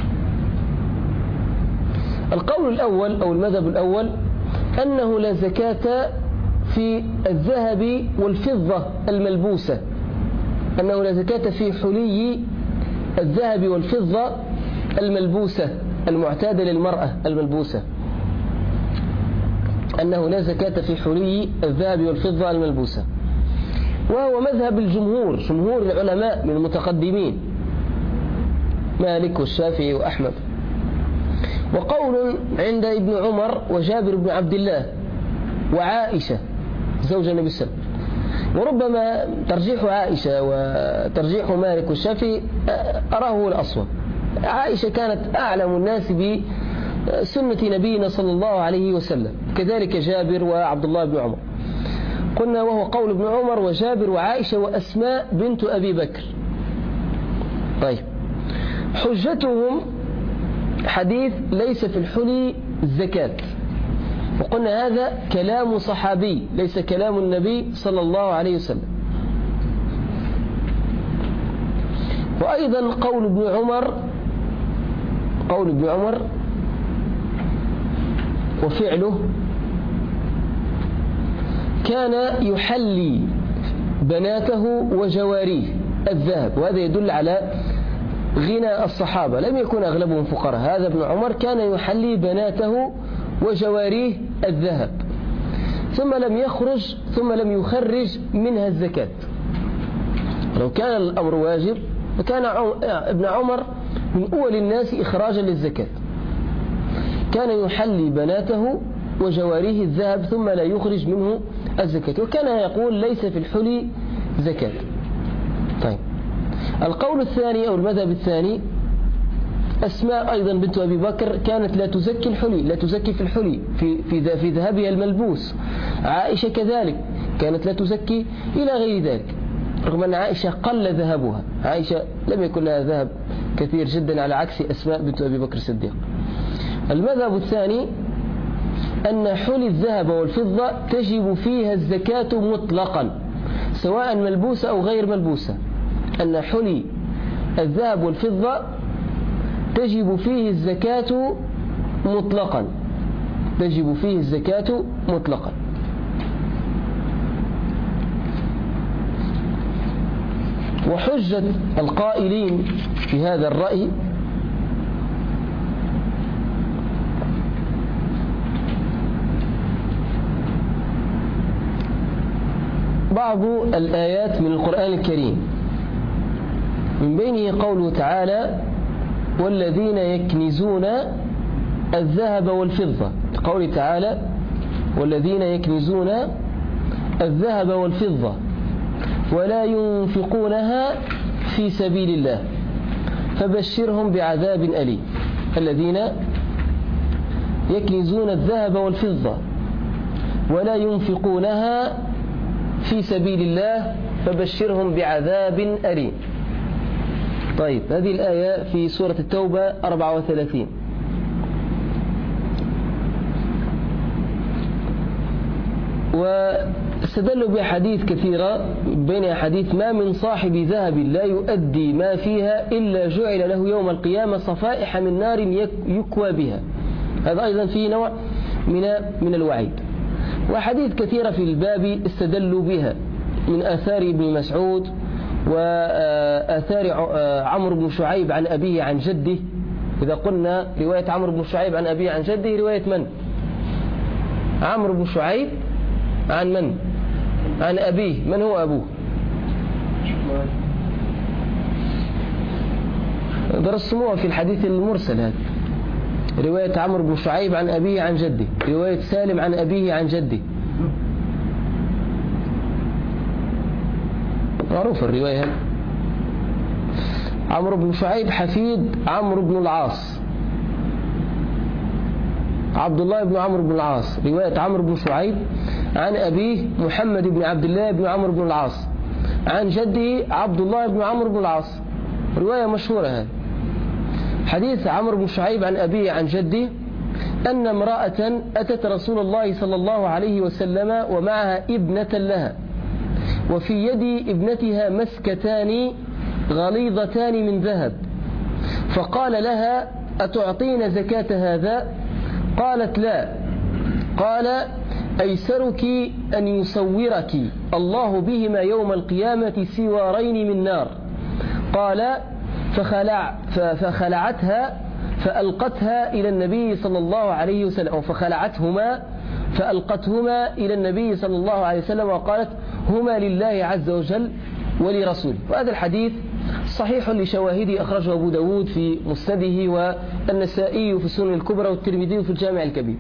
القول الأول أو المذهب الأول أنه لا زكاة في الذهب والفضة الملبوسة، أنه لا زكاة في حلي الذهب والفضة الملبوسة المعتادة للمرأة الملبوسة، أنه لا زكاة في حلي الذهب والفضة الملبوسة، وهو مذهب الجمهور، جمهور العلماء من المتقدمين مالك والشافعي وأحمد. وقول عند ابن عمر وجابر بن عبد الله وعائشة زوج النبي صلى الله عليه وسلم. وربما ترجيح عائشة وترجيح مالك والشافعي أراه هو الأصوب. عائشة كانت أعلم الناس بسنة نبينا صلى الله عليه وسلم، كذلك جابر وعبد الله بن عمر. قلنا وهو قول ابن عمر وجابر وعائشة وأسماء بنت أبي بكر. طيب، حجتهم حديث ليس في الحلي الزكاة، وقلنا هذا كلام صحابي ليس كلام النبي صلى الله عليه وسلم. وأيضا قول ابن عمر قول ابن عمر وفعله كان يحلي بناته وجواريه الذهب، وهذا يدل على غنى الصحابة، لم يكن أغلبهم فقراء. هذا ابن عمر كان يحلي بناته وجواريه الذهب، ثم لم يخرج ثم لم يخرج منها الزكاة. لو كان الأمر واجب فكان ابن عمر من أول الناس إخراجا للزكاة، كان يحلي بناته وجواريه الذهب ثم لا يخرج منه الزكاة، وكان يقول ليس في الحلي زكاة. طيب، القول الثاني أو المذهب الثاني، أسماء أيضا بنت أبي بكر كانت لا تزكي الحلي، لا تزكي في الحلي في في في ذهبها الملبوس. عائشة كذلك كانت لا تزكي إلى غير ذلك، رغم أن عائشة قل ذهبها، عائشة لم يكن لها ذهب كثير جدا على عكس أسماء بنت أبي بكر الصديق. المذهب الثاني أن حلي الذهب والفضة تجب فيها الزكاة مطلقا سواء ملبوسة أو غير ملبوسة، أن حلي الذهب والفضة تجب فيه الزكاة مطلقا، تجب فيه الزكاة مطلقا. وحجة القائلين في هذا الرأي بعض الآيات من القرآن الكريم من بينه قوله تعالى والذين يكنزون الذهب والفضة، قوله تعالى والذين يكنزون الذهب والفضة ولا ينفقونها في سبيل الله فبشرهم بعذاب أليم. الذين يكنزون الذهب والفضة ولا ينفقونها في سبيل الله فبشرهم بعذاب أليم. طيب، هذه الآية في سورة التوبة أربعة وثلاثين. واستدلوا بحديث كثيرة، بين حديث ما من صاحب ذهب لا يؤدي ما فيها إلا جعل له يوم القيامة صفائح من نار يكوى بها. هذا أيضا فيه نوع من من الوعيد. وحديث كثيرة في الباب استدلوا بها من آثار ابن مسعود وآثار عمرو بن شعيب عن أبيه عن جده. إذا قلنا رواية عمرو بن شعيب عن أبيه عن جده، رواية من؟ عمرو بن شعيب عن من؟ عن أبيه. من هو أبوه؟ درستموها في الحديث المرسل. هذا رواية عمرو بن شعيب عن أبيه عن جده، رواية سالم عن أبيه عن جده، معروف الرواية. عمرو بن شعيب حفيد عمرو بن العاص، عبد الله بن عمرو بن العاص. رواية عمرو بن شعيب عن أبيه محمد بن عبد الله بن عمرو بن العاص عن جده عبد الله بن عمرو بن العاص، رواية مشهورة. هذا حديث عمرو بن شعيب عن أبيه عن جده أن امرأة أتت رسول الله صلى الله عليه وسلم ومعها ابنة لها، وفي يد ابنتها مسكتان غليظتان من ذهب، فقال لها أتعطين زكاة هذا؟ قالت لا. قال أيسرك أن يصورك الله بهما يوم القيامة سوارين من نار. قال فخلع فخلعتها فألقتها إلى النبي صلى الله عليه وسلم، أو فخلعتهما فألقتهما إلى النبي صلى الله عليه وسلم وقالت هما لله عز وجل ولرسوله. وهذا الحديث صحيح لشواهده، أخرجه أبو داود في مسنده والنسائي في السنن الكبرى والترمذي في الجامع الكبير.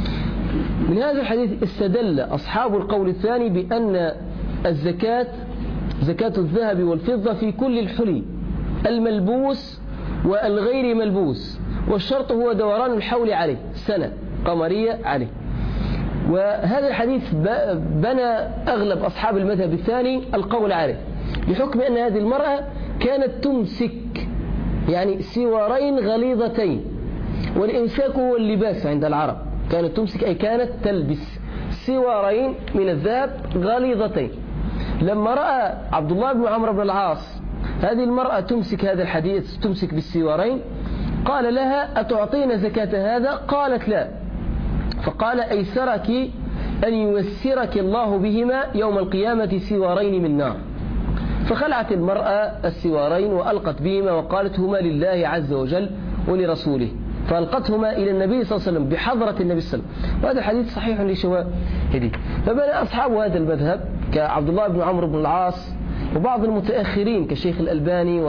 من هذا الحديث استدل أصحاب القول الثاني بأن الزكاة زكاة الذهب والفضة في كل الحلي الملبوس والغير ملبوس، والشرط هو دوران الحول عليه، سنة قمرية عليه. وهذا الحديث بنى أغلب أصحاب المذهب الثاني القول عليه، بحكم أن هذه المرأة كانت تمسك يعني سوارين غليظتين، والإمساك هو اللباس عند العرب، كانت تمسك أي كانت تلبس سوارين من الذهب غليظتين. لما رأى عبد الله بن عمرو بن العاص هذه المرأة تمسك هذا الحديث، تمسك بالسوارين، قال لها أتعطين زكاة هذا؟ قالت لا. فقال أيسرك أن ييسرك الله بهما يوم القيامة سوارين من نار. فخلعت المرأة السوارين وألقت بهما وقالت هما لله عز وجل ولرسوله، فألقتهما إلى النبي صلى الله عليه وسلم بحضرة النبي صلى الله عليه وسلم. وهذا الحديث صحيح لشواهده. فبنى أصحاب هذا المذهب كعبد الله بن عمرو بن العاص وبعض المتأخرين كالشيخ الألباني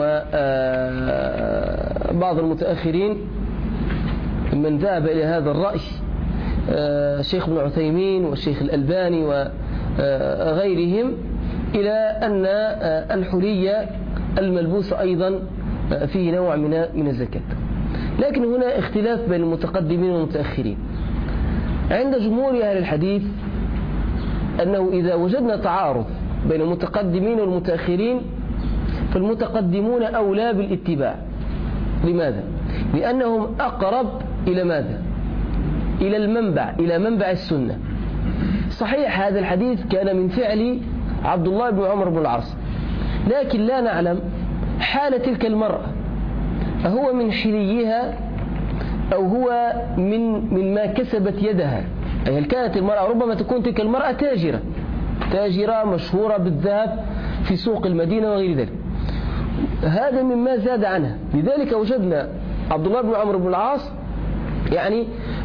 وبعض المتأخرين من ذهب إلى هذا الرأي، الشيخ ابن عثيمين والشيخ الألباني وغيرهم، إلى أن الحلي الملبوس أيضا فيه نوع من من الزكاة. لكن هنا اختلاف بين المتقدمين والمتأخرين. عند جمهور أهل الحديث أنه إذا وجدنا تعارض بين المتقدمين والمتأخرين فالمتقدمون أولى بالاتباع. لماذا؟ لأنهم أقرب إلى ماذا؟ إلى المنبع، إلى منبع السنة. صحيح هذا الحديث كان من فعل عبد الله بن عمرو بن العاص، لكن لا نعلم حال تلك المرأة، أهو من حليها أو هو من مما كسبت يدها. أي هل كانت المرأة، ربما تكون تلك المرأة تاجرة تاجرة مشهورة بالذهب في سوق المدينة وغير ذلك، هذا مما زاد عنها. لذلك وجدنا عبد الله بن عمرو بن العاص يعني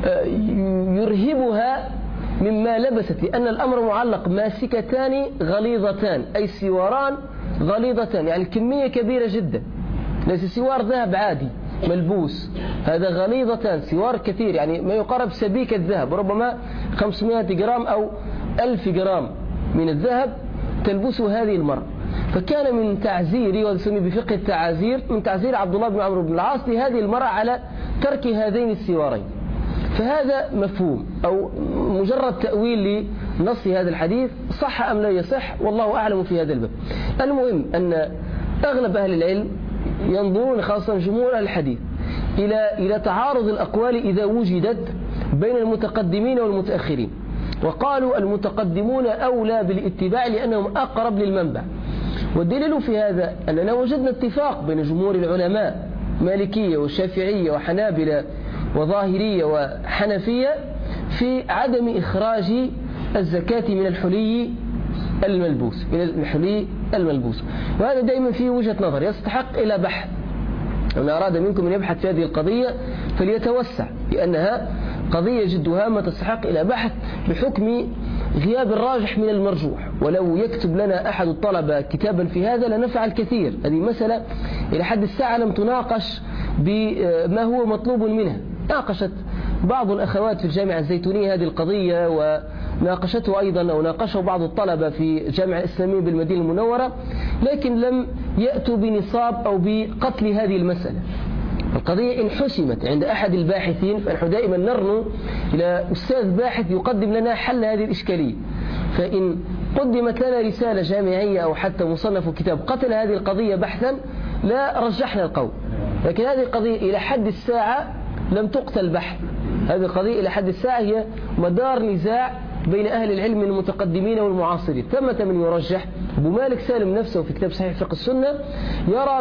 يرهبها مما لبست، لأن الأمر معلق ماسكتان غليظتان، أي سواران غليظتان، يعني الكمية كبيرة جدا. ليس سوار ذهب عادي ملبوس، هذا غليظة سوار كثير، يعني ما يقارب سبيكة الذهب، ربما خمسمائة جرام أو ألف جرام من الذهب تلبسه هذه المرأة. فكان من تعزير، ويسمي بفقه التعازير، من تعزير عبد الله بن عمرو بن العاص لهذه المرأة على ترك هذين السوارين. فهذا مفهوم أو مجرد تأويل لنص هذا الحديث، صح أم لا يصح والله أعلم في هذا الباب. المهم أن أغلب أهل العلم ينظرون، خاصة جمهور الحديث، إلى إلى تعارض الأقوال إذا وجدت بين المتقدمين والمتأخرين، وقالوا المتقدمون أولى بالاتباع لأنهم أقرب للمنبع. والدليل في هذا أننا وجدنا اتفاق بين جمهور العلماء، مالكية والشافعية وحنابلة وظاهرية وحنفية، في عدم إخراج الزكاة من الحلي الملبوس، من الحلي الملبوس. وهذا دائما فيه وجهة نظر يستحق إلى بحث، ومن أراد منكم أن يبحث في هذه القضية فليتوسع، لأنها قضية جد هامة تستحق إلى بحث بحكم غياب الراجح من المرجوح. ولو يكتب لنا أحد الطلبة كتابا في هذا لنفع الكثير. هذه مسألة إلى حد الساعة لم تناقش بما هو مطلوب منها. ناقشت بعض الأخوات في الجامعة الزيتونية هذه القضية، وناقشته أيضا أو ناقشه بعض الطلبة في الجامعة الإسلامية بالمدينة المنورة، لكن لم يأتوا بنصاب أو بقتل هذه المسألة. القضية إن حسمت عند أحد الباحثين، فنحن دائما نرنو إلى أستاذ باحث يقدم لنا حل هذه الإشكالية. فإن قدمت لنا رسالة جامعية أو حتى مصنف كتاب قتل هذه القضية بحثا لا رجحنا القول، لكن هذه القضية إلى حد الساعة لم تقتل بحث. هذه القضية إلى حد الساعة هي مدار نزاع بين أهل العلم من المتقدمين والمعاصرين. ثمة من يرجح، أبو مالك سالم نفسه في كتاب صحيح فقه السنة يرى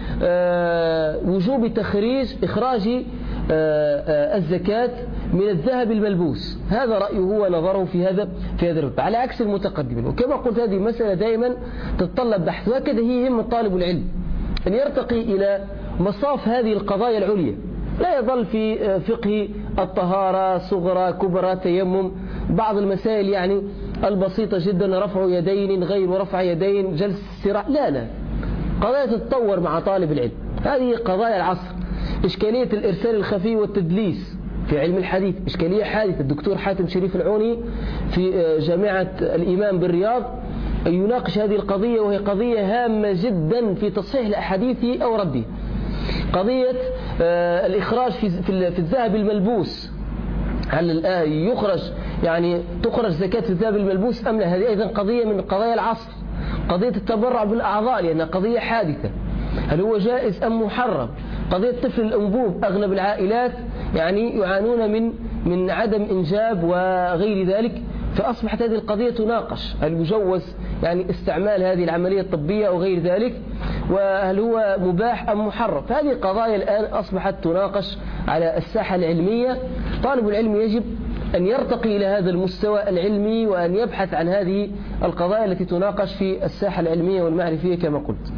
بوجوب تخريج إخراج الزكاة من الذهب الملبوس. هذا رأيه ونظره في هذا في هذا الرب، على عكس المتقدمين. وكما قلت هذه مسألة دائما تتطلب بحث، وهكذا هي همة طالب العلم أن يرتقي إلى مصاف هذه القضايا العليا، لا يظل في فقه الطهارة صغرى كبرى تيمم، بعض المسائل يعني البسيطة جدا، رفع يدين غير رفع يدين، جلس استراحة، لا لا قضايا تتطور مع طالب العلم. هذه قضايا العصر. إشكالية الإرسال الخفي والتدليس في علم الحديث إشكالية حادثة. الدكتور حاتم شريف العوني في جامعة الإمام بالرياض يناقش هذه القضية، وهي قضية هامة جدا في تصحيح الأحاديث أو رده. قضية الإخراج في في الذهب الملبوس، هل يخرج يعني تخرج زكاة في الذهب الملبوس أم لا؟ هذه أيضا قضية من قضايا العصر. قضية التبرع بالأعضاء لأنها قضية حادثة، هل هو جائز أم محرم؟ قضية طفل الأنبوب، أغلب العائلات يعني يعانون من من عدم إنجاب وغير ذلك، فأصبحت هذه القضية تناقش، هل يجوز يعني استعمال هذه العملية الطبية أو غير ذلك، وهل هو مباح أم محرم؟ فهذه القضايا الآن أصبحت تناقش على الساحة العلمية. طالب العلم يجب أن يرتقي إلى هذا المستوى العلمي وأن يبحث عن هذه القضايا التي تناقش في الساحة العلمية والمعرفية كما قلت.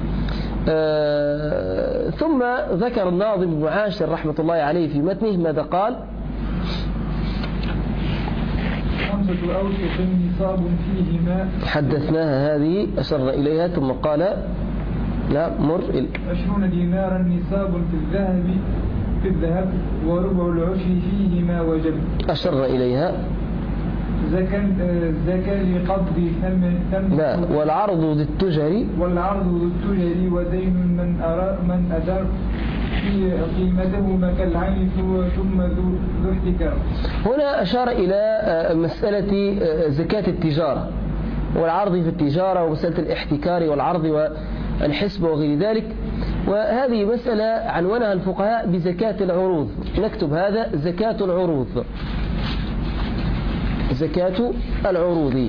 آه ثم ذكر الناظم ابن عاشر رحمة الله عليه في متنه ماذا قال؟ خمسة أوسق نصاب فيهما، حدثناها هذه أشرنا إليها، ثم قال لا مر عشرون دينارا نصاب في الذهب في الذهب وربع العشر فيهما وجب. أشرنا إليها. زكاة زكاة لقبض ثمن ثمن لا والعرض ذي التجر والعرض ذي التجر ودين من أرى من أدر في قيمته كالعين ثم ذو احتكار. هنا أشار إلى مسألة زكاة التجارة والعرض في التجارة ومسألة الاحتكار والعرض والحسبة وغير ذلك، وهذه مسألة عنوانها الفقهاء بزكاة العروض. نكتب هذا زكاة العروض، زكاة العروض.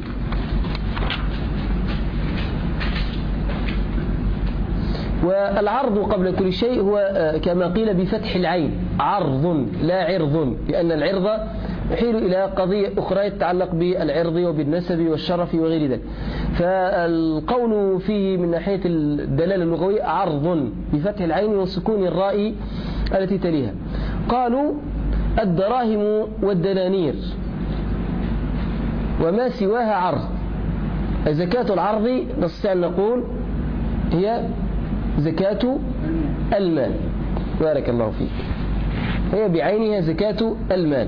والعرض قبل كل شيء هو كما قيل بفتح العين عرض لا عرض، لأن العرض يحيل إلى قضية أخرى يتعلق بالعرض وبالنسب والشرف وغير ذلك. فالقول فيه من ناحية الدلالة اللغوية عرض بفتح العين وسكون الراء التي تليها. قالوا الدراهم والدنانير وما سواها عرض. زكاة العرض نستطيع أن نقول هي زكاة المال. بارك الله فيك. هي بعينها زكاة المال.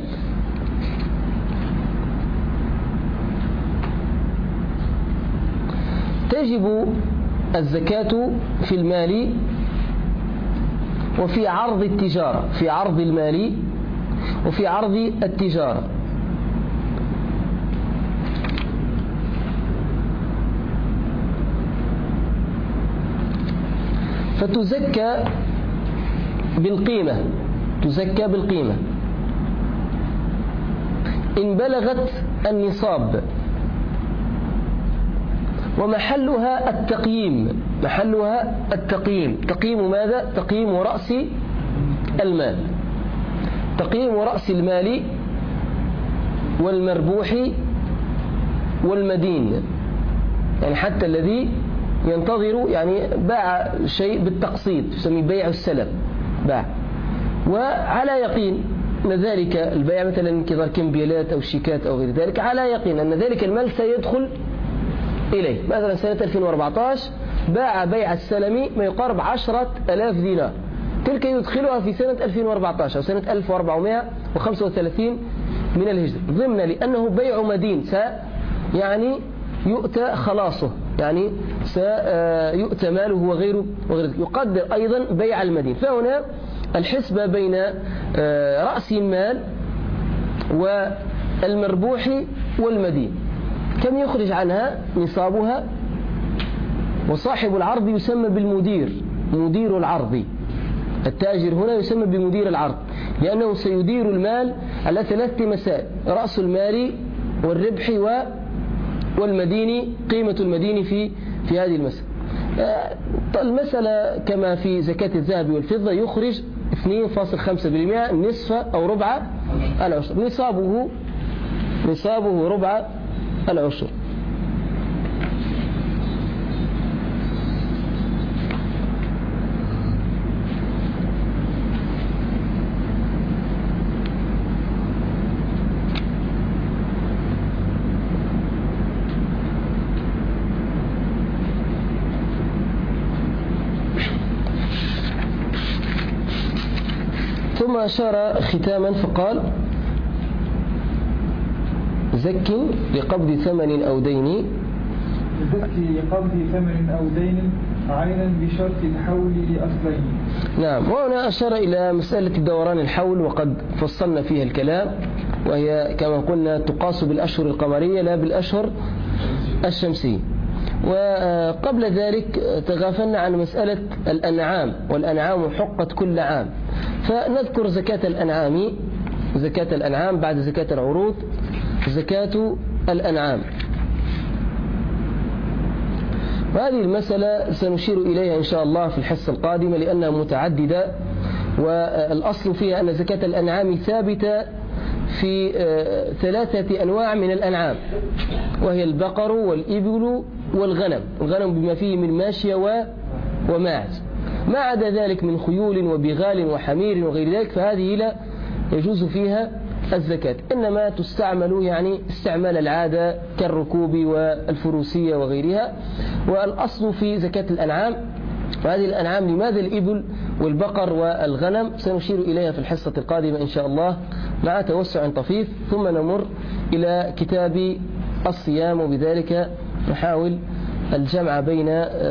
تجب الزكاة في المال وفي عرض التجارة، في عرض المال وفي عرض التجارة. فتزكى بالقيمة، تزكى بالقيمة إن بلغت النصاب، ومحلها التقييم، محلها التقييم. تقييم ماذا؟ تقييم رأس المال، تقييم رأس المال والمربوح والمدين، يعني حتى الذي ينتظر، يعني باع شيء بالتقسيط يسمى بيع السلم، باع وعلى يقين أن ذلك البيع مثلا انتظار كمبيالات أو شيكات أو غير ذلك، على يقين أن ذلك المال سيدخل إليه. مثلا سنة ألفين وأربعة عشر باع بيع السلم ما يقارب عشرة آلاف دينار، تلك يدخلها في سنة ألفين وأربعة عشر أو سنة ألف وأربعمائة وخمسة وثلاثين من الهجرة، ضمن لأنه بيع مدين، س يعني يؤتى خلاصه، يعني سيؤتى ماله وغيره وغيره. يقدر أيضا بيع المدين. فهنا الحسبة بين رأس المال والمربوح والمدين، كم يخرج عنها نصابها. وصاحب العرض يسمى بالمدير، مدير العرض. التاجر هنا يسمى بمدير العرض، لأنه سيدير المال على ثلاثة مسائل: رأس المال والربح والمدين، قيمة المدين في في هذه المسألة. المسألة كما في زكاة الذهب والفضة يخرج اثنين فاصلة خمسة بالمئة، نصف أو ربع العشر، نصابه نصابه ربع العشر. ثم أشار ختاما فقال: زك لقبض ثمن أو دين، زك لقبض ثمن أو دين عينا بشرط الحول لأصلين. نعم. وهنا أشار إلى مسألة دوران الحول، وقد فصلنا فيها الكلام، وهي كما قلنا تقاس بالأشهر القمرية لا بالأشهر الشمسية. وقبل ذلك تغافلنا عن مسألة الأنعام، والأنعام حقت كل عام، فنذكر زكاة الأنعام، زكاة الأنعام بعد زكاة العروض، زكاة الأنعام. وهذه المسألة سنشير إليها إن شاء الله في الحصة القادمة، لأنها متعددة، والأصل فيها أن زكاة الأنعام ثابتة في ثلاثة أنواع من الأنعام، وهي البقر والإبل والغنم، الغنم بما فيه من ماشية وماعز. ما عدا ذلك من خيول وبغال وحمير وغير ذلك فهذه لا يجوز فيها الزكاة، إنما تستعمل يعني استعمال العادة كالركوب والفروسية وغيرها. والأصل في زكاة الأنعام، وهذه الأنعام لماذا الإبل والبقر والغنم سنشير إليها في الحصة القادمة إن شاء الله مع توسع طفيف. ثم نمر إلى كتاب الصيام، وبذلك نحاول الجمع بين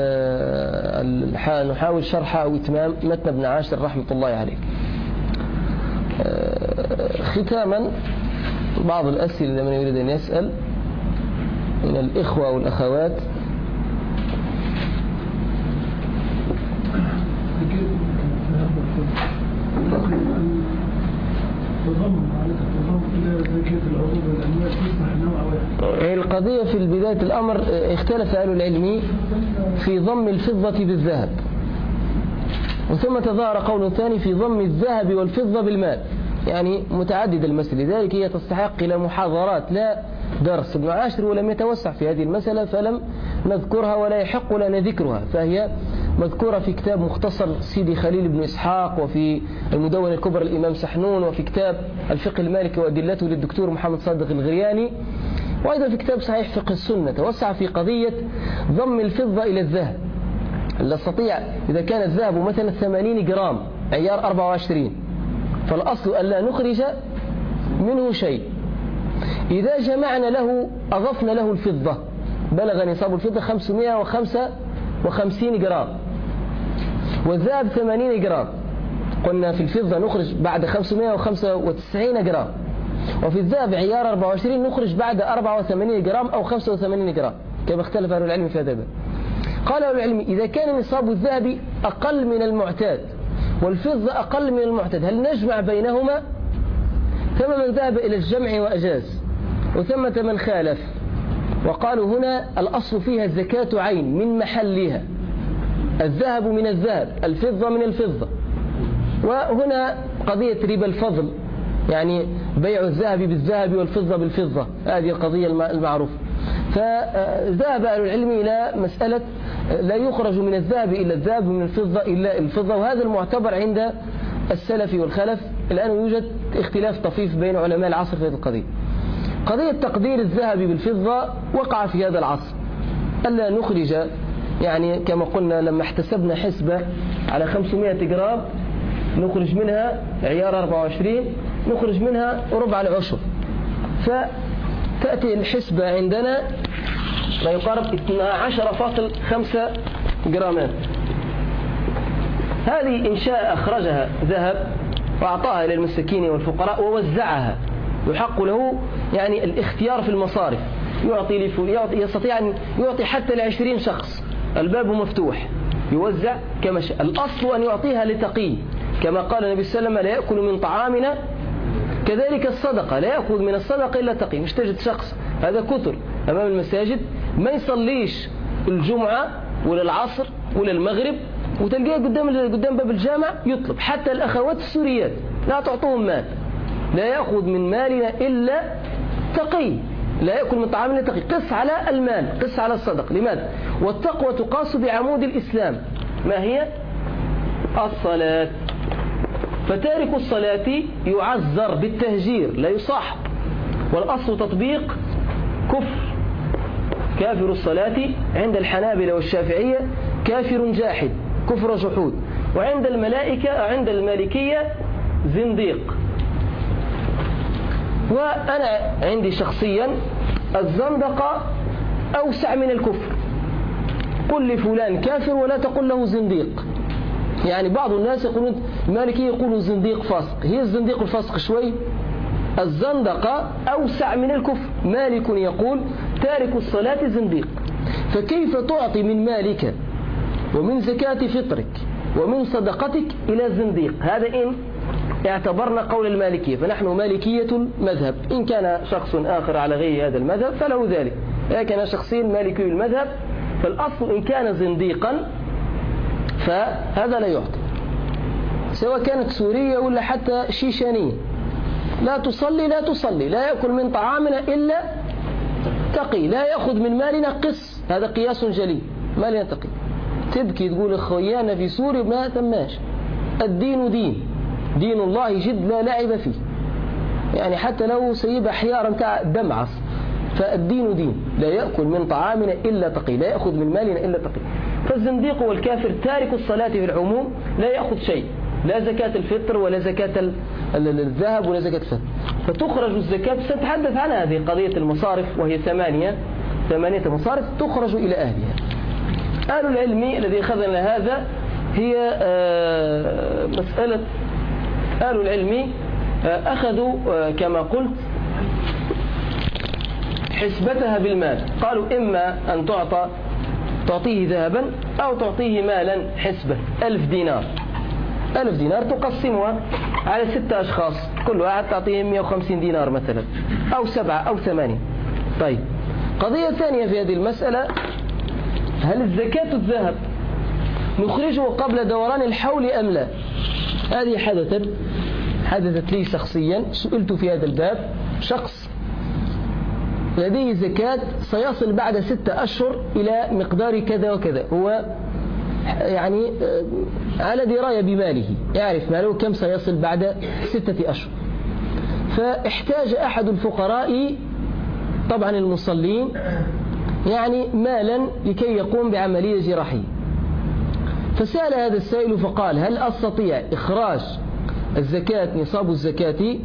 نحاول شرح أو إتمام متن ابن عاشر رحمة الله عليه. ختاما بعض الأسئلة لمن يريد أن يسأل من الإخوة والأخوات. القضية في بداية الأمر اختلف أهل العلم في ضم الفضة بالذهب، وثم تظاهر قول ثاني في ضم الذهب والفضة بالمال، يعني متعدد المسألة، لذلك هي تستحق إلى محاضرات لا درس. ابن عاشر ولم يتوسع في هذه المسألة فلم نذكرها ولا يحق لنا ذكرها، فهي مذكورة في كتاب مختصر سيدي خليل بن إسحاق، وفي المدونة الكبرى الإمام سحنون، وفي كتاب الفقه المالكي وأدلته للدكتور محمد صادق الغرياني، وأيضا في كتاب صحيح فقه السنة توسع في قضية ضم الفضة إلى الذهب. لا استطيع إذا كان الذهب مثلا ثمانين جرام عيار أربعة وعشرين، فالأصل ألا نخرج منه شيء. إذا جمعنا له أضفنا له الفضة، بلغ نصاب الفضة خمسمائة وخمسة وخمسين جرام والذهب ثمانين جرام، قلنا في الفضة نخرج بعد خمسمائة وخمسة وتسعين جرام، وفي الذهب عيار أربعة وعشرين نخرج بعد أربعة وثمانين جرام أو خمسة وثمانين جرام، كما اختلف أهل العلم في هذا الباب. قال أهل العلم إذا كان نصاب الذهب أقل من المعتاد والفضة أقل من المعتاد هل نجمع بينهما؟ ثم من ذهب إلى الجمع وأجاز، وثمة من خالف وقالوا هنا الأصل فيها الزكاة عين من محلها، الذهب من الذهب، الفضة من الفضة. وهنا قضية ربا الفضل، يعني بيع الذهب بالذهب والفضة بالفضة، هذه القضية المعروفة. فذهب أهل العلم إلى مسألة لا يخرج من الذهب إلا الذهب ومن الفضة إلا الفضة، وهذا المعتبر عند السلف والخلف. الآن يوجد اختلاف طفيف بين علماء العصر في هذه القضية. قضية تقدير الذهب بالفضة وقع في هذا العصر، ألا نخرج، يعني كما قلنا لما احتسبنا حسبة على خمسمائة جرام نخرج منها عيار أربعة وعشرين، نخرج منها ربع العشر، فتأتي الحسبة عندنا ما يقارب اثنتا عشرة فاصلة خمسة جرامات. هذه إن شاء أخرجها ذهب وأعطاها إلى المساكين والفقراء ووزعها، يحق له يعني الاختيار في المصارف، يعطي يعطي يستطيع أن يعطي حتى لعشرين شخص، الباب مفتوح، يوزع كما شاء. الأصل أن يعطيها لتقي، كما قال النبي صلى الله عليه وسلم لا يأكل من طعامنا، كذلك الصدقة لا يأخذ من الصدقة إلا تقي. مش تجد شخص هذا كثر أمام المساجد ما يصليش الجمعة ولا العصر ولا المغرب، وتلقاه قدام قدام باب الجامع يطلب. حتى الأخوات السوريات لا تعطوهم مال، لا يأخذ من مالنا إلا تقي، لا يأكل من طعامنا إلا تقي. قس على المال، قس على الصدق. لماذا؟ والتقوى تقاس بعمود الإسلام، ما هي؟ الصلاة. فتارك الصلاة يعذر بالتهجير لا يصاحب، والأصل تطبيق كفر. كافر الصلاة عند الحنابلة والشافعية كافر جاحد، كفر جحود، وعند الملائكة عند المالكية زنديق. وأنا عندي شخصيا الزندقة أوسع من الكفر، قل لفلان كافر ولا تقل له زنديق. يعني بعض الناس يقولون المالكية يقولوا زنديق فاسق، هي الزنديق الفاسق شوي، الزندقة أوسع من الكفر. مالك يقول تارك الصلاة زنديق، فكيف تعطي من مالك ومن زكاة فطرك ومن صدقتك إلى زنديق؟ هذا إن اعتبرنا قول المالكية، فنحن مالكية المذهب. إن كان شخص آخر على غير هذا المذهب فله ذلك، لكن شخصين مالكي المذهب، فالأصل إن كان زنديقا فهذا لا يعطى، سواء كانت سورية ولا حتى شيشانية. لا تصلي لا تصلي، لا يأكل من طعامنا إلا تقي، لا يأخذ من مالنا قس، هذا قياس جلي، مالنا تقي. تبكي تقول اخويانا في سوريا ما تماش. الدين دين، دين الله جد لا لعب فيه، يعني حتى لو سيب حيارا بتاع دمعص، فالدين دين، لا يأكل من طعامنا إلا تقي، لا يأخذ من مالنا إلا تقي. فالزنديق والكافر تارك الصلاة في العموم لا يأخذ شيء، لا زكاة الفطر ولا زكاة الذهب ولا زكاة الفطر. فتخرج الزكاة، سنتحدث عنها، هذه قضية المصارف، وهي ثمانية ثمانية مصارف تخرج إلى أهلها. أهل العلم الذي أخذنا هذا هي مسألة أهل العلم أخذوا كما قلت حسبتها بالمال، قالوا إما أن تعطى تعطيه ذهبا أو تعطيه مالا حسبة. ألف دينار ألف دينار تقسمها على ستة أشخاص، كل واحد تعطيهم مئة وخمسين دينار مثلا، أو سبعة أو ثمانية. طيب، قضية ثانية في هذه المسألة، هل الزكاة الذهب نخرجه قبل دوران الحول أم لا؟ هذه حدثت حدثت لي شخصيا، سئلت في هذا الباب. شخص لديه زكاة سيصل بعد ستة أشهر إلى مقدار كذا وكذا، هو يعني على دراية بماله، يعرف ماله كم سيصل بعد ستة أشهر. فاحتاج أحد الفقراء طبعا المصلين يعني مالا لكي يقوم بعملية جراحية، فسأل هذا السائل فقال: هل أستطيع إخراج الزكاة نصاب الزكاة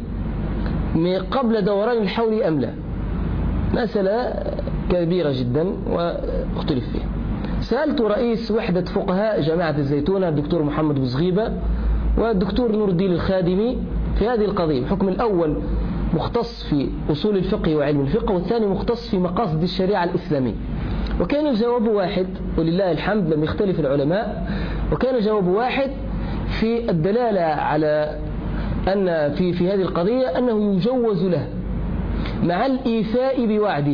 قبل دوران الحول أم لا؟ مسألة كبيرة جدا واختلف فيها. سألت رئيس وحدة فقهاء جامعة الزيتونة الدكتور محمد بوزغيبة والدكتور نور الدين الخادمي في هذه القضية. الحكم الأول مختص في أصول الفقه وعلم الفقه، والثاني مختص في مقاصد الشريعة الإسلامية. وكان الجواب واحد ولله الحمد، لم يختلف العلماء، وكان الجواب واحد في الدلالة على أن في في هذه القضية أنه يجوز له مع الإيفاء بوعده،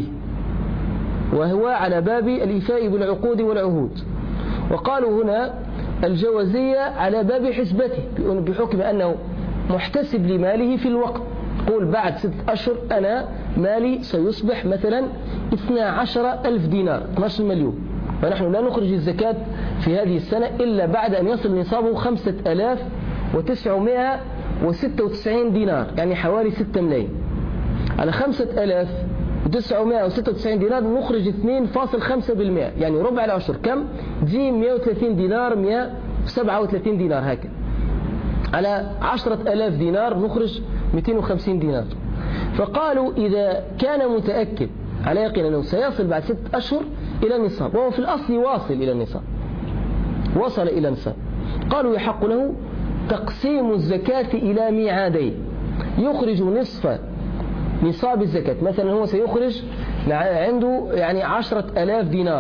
وهو على باب الإيفاء بالعقود والعهود. وقالوا هنا الجوازية على باب حسبته بحكم أنه محتسب لماله في الوقت. قول بعد ست أشهر أنا مالي سيصبح مثلا اثنا عشر ألف دينار، اثني عشر مليون، ونحن لا نخرج الزكاة في هذه السنة إلا بعد أن يصل نصابه خمسة آلاف وتسعمائة وستة وتسعين دينار، يعني حوالي ستة ملايين. على خمسة آلاف وتسعمائة وستة وتسعين دينار نخرج اثنين فاصلة خمسة بالمئة، يعني ربع العشر. كم؟ دي مئة وثلاثين دينار، مئة وسبعة وثلاثين دينار هكذا. على عشرة آلاف دينار نخرج مئتين وخمسين دينار. فقالوا إذا كان متأكد على يقين أنه سيصل بعد ست أشهر إلى النصاب، وهو في الأصل واصل إلى النصاب، وصل إلى النصاب، قالوا يحق له تقسيم الزكاة إلى ميعادين. يخرج نصف نصاب الزكاة، مثلا هو سيخرج عنده يعني عشرة آلاف دينار،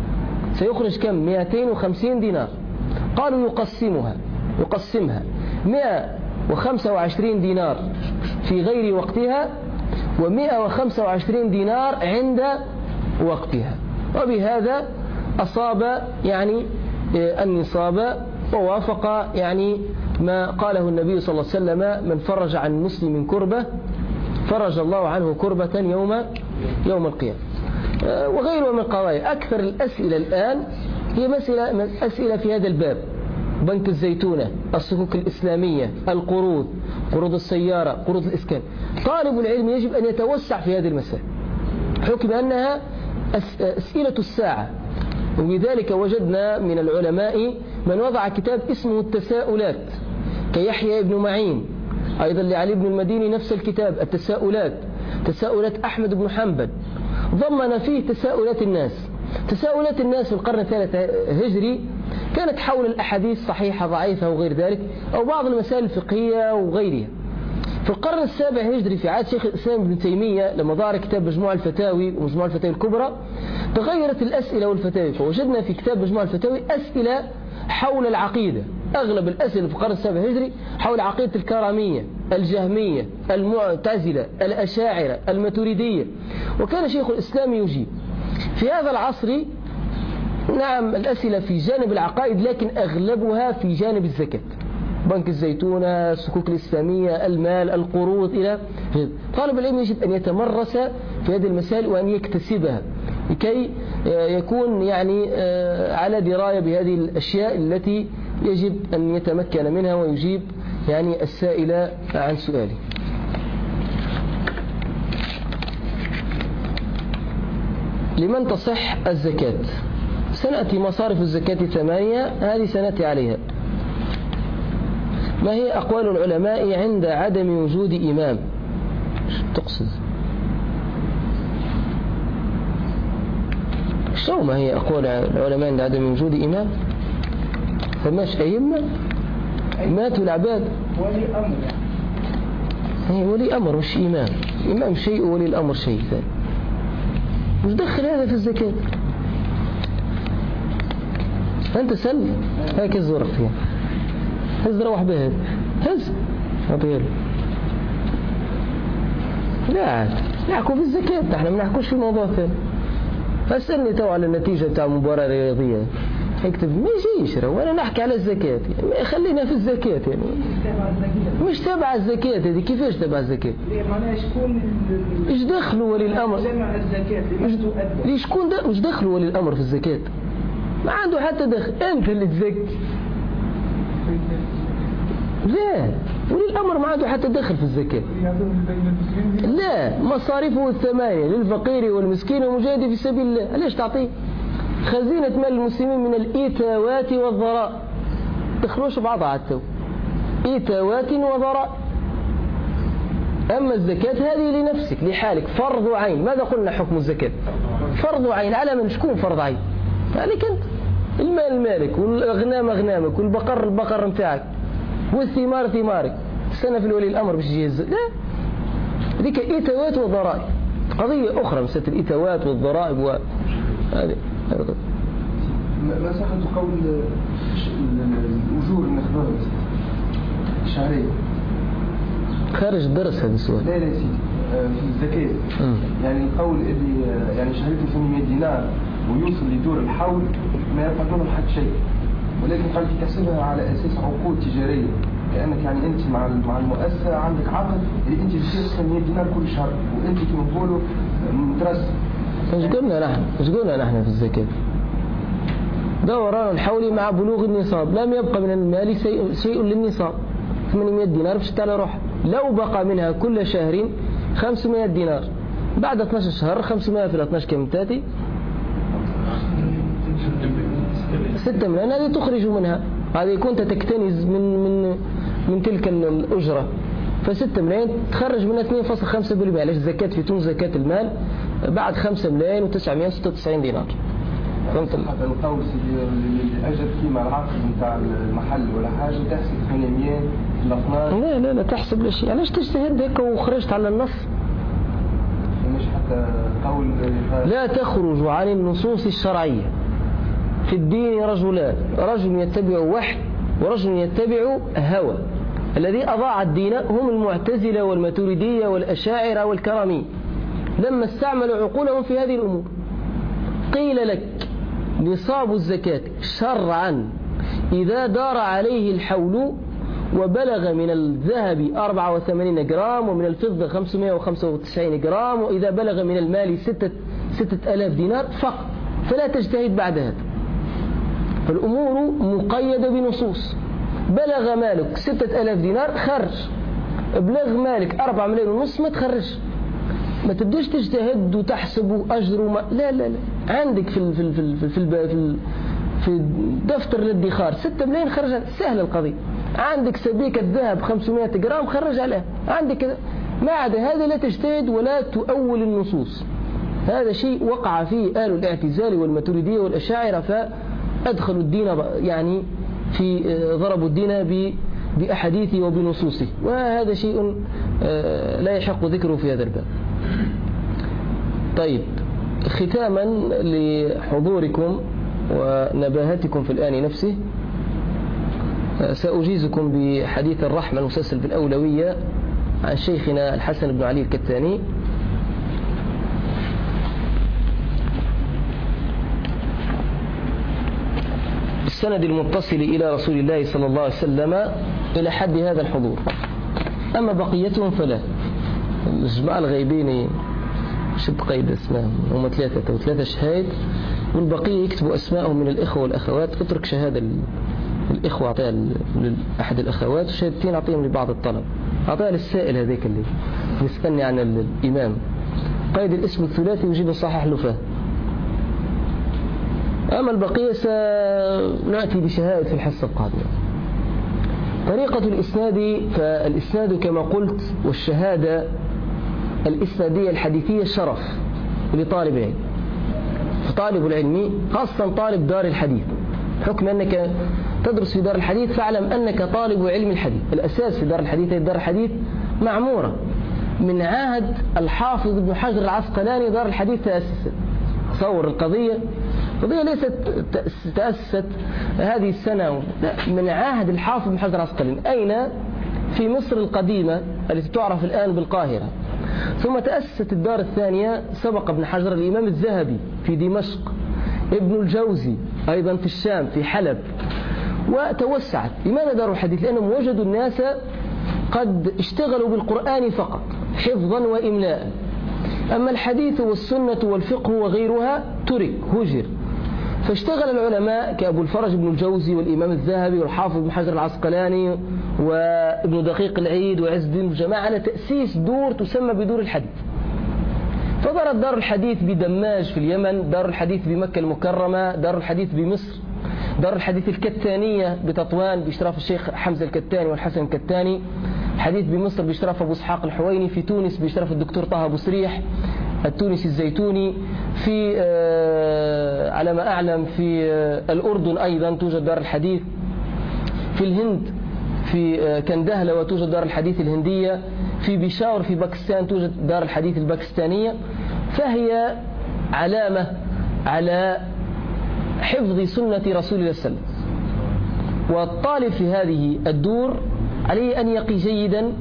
سيخرج كم؟ مئتين وخمسين دينار. قالوا يقسمها يقسمها مئة وخمسة وعشرين دينار في غير وقتها، ومئة وخمسة وعشرين دينار عند وقتها، وبهذا أصاب يعني النصاب ووافق يعني ما قاله النبي صلى الله عليه وسلم: من فرج عن مسلم كربة فرج الله عنه كربة يوم يوم القيامة. وغيره من القضايا. أكثر الأسئلة الآن هي مسألة أسئلة في هذا الباب: بنك الزيتونة، الصكوك الإسلامية، القروض، قروض السيارة، قروض الإسكان. طالب العلم يجب أن يتوسع في هذه المسائل حكم أنها أسئلة الساعة. ولذلك وجدنا من العلماء من وضع كتاب اسمه التساؤلات كيحيى ابن معين، أيضا لعلي بن المديني نفس الكتاب التساؤلات، تساؤلات أحمد بن حنبل، ضمن فيه تساؤلات الناس. تساؤلات الناس في القرن الثالث هجري كانت حول الأحاديث صحيحة ضعيفة وغير ذلك، أو بعض المسائل الفقهية وغيرها. في القرن السابع هجري في عهد شيخ الإسلام ابن تيمية لما ظهر كتاب مجموع الفتاوي ومجموع الفتاوي الكبرى تغيرت الأسئلة والفتاوي، فوجدنا في كتاب مجموع الفتاوي أسئلة حول العقيدة. أغلب الأسئلة في القرن السابع هجري حول عقيدة الكرامية، الجهمية، المعتزلة، الأشاعرة، الماتريدية، وكان شيخ الإسلام يجيب. في هذا العصر نعم الأسئلة في جانب العقائد، لكن أغلبها في جانب الزكاة، بنك الزيتونة، الصكوك الإسلامية، المال، القروض إلى غيره. طالب العلم يجب أن يتمرس في هذه المسائل وأن يكتسبها لكي يكون يعني على دراية بهذه الأشياء التي يجب أن يتمكن منها ويجيب يعني السائل عن سؤاله. لمن تصح الزكاة؟ سنأتي مصارف الزكاة ثمانية، هذه سنأتي عليها. ما هي أقوال العلماء عند عدم وجود إمام؟ تقصد شو ما هي أقوال العلماء عند عدم وجود إمام؟ فماش أئمة ماتوا العباد. ولي أمر هي ولي أمر مش إمام. إمام شيء وولي الأمر شيء ثاني. مش دخل هذا في الزكاة. أنت سل هاك الزورق فيها هز روح بها هز أعطيها له. لا عاد نحكوا في الزكاة، احنا ما نحكوش في موضوع ثاني. فاسألني تو على النتيجة بتاع مباراة رياضية اكتب ما يجيش، وانا نحكي على الزكاة يعني. خلينا في الزكاة يعني مش تبع الزكاة. هذه كيفاش تبع الزكاة؟ ايش دخلوا ولي الأمر؟ ليش شكون ده مش دخلوا ولي الأمر في الزكاة؟ ما عنده حتى دخل، انت اللي تزكي. لا ولي الأمر ما عنده حتى دخل في الزكاة. لا مصاريفه الثمانية للفقير والمسكين والمجاهد في سبيل الله. ليش تعطيه؟ خزينة مال المسلمين من الإيتاوات والضراء، تخلوش بعضها عالتو، إيتاوات وضراء. أما الزكاة هذه لنفسك لحالك، فرض عين. ماذا قلنا حكم الزكاة؟ فرض عين. على من؟ شكون فرض عين؟ عليك أنت. المال مالك، والأغنام أغنامك، والبقر البقر متاعك، والثمار ثمارك. استنى في الولي الأمر باش يجي الزكاة؟ لا، هذيك إيتاوات وضرائب، قضية أخرى مسألة الإيتاوات والضرائب. وهذه ما صحة قول الأجور النخبة الشهرية خارج الدرس هذا السؤال؟ لا لا سيدي، في الزكاة يعني القول اللي يعني شهريته ثمانمائة دينار ويوصل لدور الحول ما يرفع منه حد شيء، ولكن قال في تحسبها على أساس عقود تجارية، لأنك يعني أنت مع مع المؤسسة عندك عقد اللي أنت بتصير ثمانمائة دينار كل شهر، وأنت كما نقولوا مترسم. ايش قلنا نحن؟ ايش قلنا نحن في الزكاة؟ دوران الحولي مع بلوغ النصاب، لم يبقى من المال شيء للنصاب. ثمانمائة دينار باش على روح، لو بقى منها كل شهر خمسمائة دينار، بعد اثنا عشر شهر خمسمائة في اثنا عشر كم تاتي؟ ستة ملايين. هذه تخرج منها، هذه كنت تكتنز من من من تلك الأجرة، فستة ملايين تخرج منها اثنين فاصلة خمسة بالمئة. علاش الزكاة في تونس زكاة المال بعد خمسة ملايين وتسعمائة وستة وتسعين دينار. فهمت؟ حتى القول اللي أجد فيما العقد نتاع المحل ولا حاجة تحسب ثمانمائة في اثناشر. لا لا لا تحسب لا شيء. علاش تجتهد هيك وخرجت على النص؟ مش حتى قول لا تخرج عن النصوص الشرعية. في الدين رجلان، رجل يتبع وحي ورجل يتبع هوى. الذي أضاع الدين هم المعتزلة والماتريدية والأشاعرة والكرامية، لما استعملوا عقولهم في هذه الأمور. قيل لك نصاب الزكاة شرعا إذا دار عليه الحول وبلغ من الذهب أربعة وثمانين جرام ومن الفضة خمسمائة وخمسة وتسعين جرام، وإذا بلغ من المال ستة, ستة ألاف دينار فقط، فلا تجتهد بعد هذا. فالأمور مقيدة بنصوص. بلغ مالك ستة ألاف دينار خرج، بلغ مالك أربعة ملايين ونص ما تخرج. ما تبدأش تجتهد وتحسب أجر وما لا لا لا. عندك في ال في ال في ال في ال في, ال في دفتر الادخار ستة ملايين خرج، سهل القضية. عندك سبيكة ذهب خمسمائة جرام خرج عليها، عندك كذا. ما عدا هذا لا تجتهد ولا تؤول النصوص. هذا شيء وقع فيه آل الاعتزال والماتريدية والأشاعرة، فأدخلوا الدين يعني في ضربوا الدين بأحاديثه وبنصوصه، وهذا شيء لا يحق ذكره في هذا الباب. طيب، ختاما لحضوركم ونباهتكم في الآن نفسه، سأجيزكم بحديث الرحمة المسلسل بالأولوية عن شيخنا الحسن بن علي الكتاني. بالسند المتصل إلى رسول الله صلى الله عليه وسلم إلى حد هذا الحضور. أما بقيتهم فلا. الجماعة الغيبين شد قيد اسمائهم، هم ثلاثة وثلاثة شهاد، والبقية يكتبوا أسمائهم من الإخوة والأخوات. اترك شهادة الإخوة أعطيها لأحد الأخوات، وشهادتين أعطيهم لبعض الطلب. أعطيها للسائل هذيك اللي يسألني عن الإمام. قيد الاسم الثلاثي يجيب الصحيح لفاه. أما البقية سنأتي بشهادة في الحصة القادمة. طريقة الإسناد، فالإسناد كما قلت والشهادة الإسنادية الحديثية شرف لطالب العلم. فطالب العلم خاصة طالب دار الحديث، حكم أنك تدرس في دار الحديث فاعلم أنك طالب علم الحديث. الأساس في دار الحديث هي دار الحديث معمورة من عهد الحافظ ابن حجر العسقلاني. دار الحديث تأسست، تصور القضية، القضية ليست تأسست هذه السنة، لا، من عهد الحافظ ابن حجر العسقلاني. أين؟ في مصر القديمة التي تعرف الآن بالقاهرة. ثم تأسست الدار الثانية، سبق ابن حجر الإمام الذهبي في دمشق، ابن الجوزي أيضا في الشام في حلب، وتوسعت. لماذا دار الحديث؟ لأنهم وجدوا الناس قد اشتغلوا بالقرآن فقط حفظا وإملاء، أما الحديث والسنة والفقه وغيرها ترك هجر. فاشتغل العلماء كأبو الفرج بن الجوزي والإمام الذهبي والحافظ بن حجر العسقلاني وابن دقيق العيد وعز الدين الجماعة على تأسيس دور تسمى بدور الحديث. فدارت دار الحديث بدماج في اليمن، دار الحديث بمكة المكرمة، دار الحديث بمصر، دار الحديث الكتانية بتطوان بإشراف الشيخ حمزة الكتاني والحسن الكتاني، حديث بمصر بإشراف أبو إسحاق الحويني، في تونس بإشراف الدكتور طه أبو سريح التونسي الزيتوني، في آه على ما أعلم في آه الأردن أيضا توجد دار الحديث، في الهند في آه كندهلة وتوجد دار الحديث الهندية، في بيشاور في باكستان توجد دار الحديث الباكستانية. فهي علامة على حفظ سنة رسول الله صلى الله عليه وسلم. والطالب في هذه الدور عليه أن يقي جيدا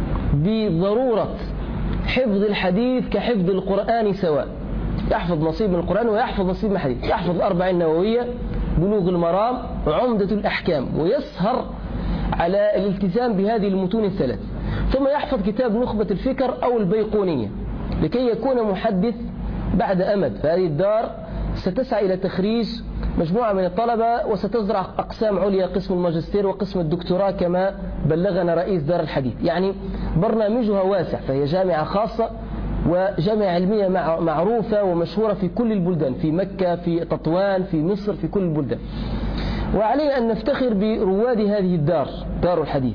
بضرورة حفظ الحديث كحفظ القرآن سواء، يحفظ نصيب من القرآن ويحفظ نصيب من الحديث، يحفظ الأربعين النووية، بلوغ المرام، عمدة الأحكام، ويسهر على الالتزام بهذه المتون الثلاث، ثم يحفظ كتاب نخبة الفكر أو البيقونية لكي يكون محدث بعد أمد. فهذه الدار ستسعى إلى تخريج مجموعة من الطلبة، وستزرع أقسام عليا، قسم الماجستير وقسم الدكتوراه كما بلغنا رئيس دار الحديث. يعني برنامجها واسع، فهي جامعة خاصة وجامعة علمية معروفة ومشهورة في كل البلدان، في مكة، في تطوان، في مصر، في كل البلدان. وعلينا أن نفتخر برواد هذه الدار، دار الحديث.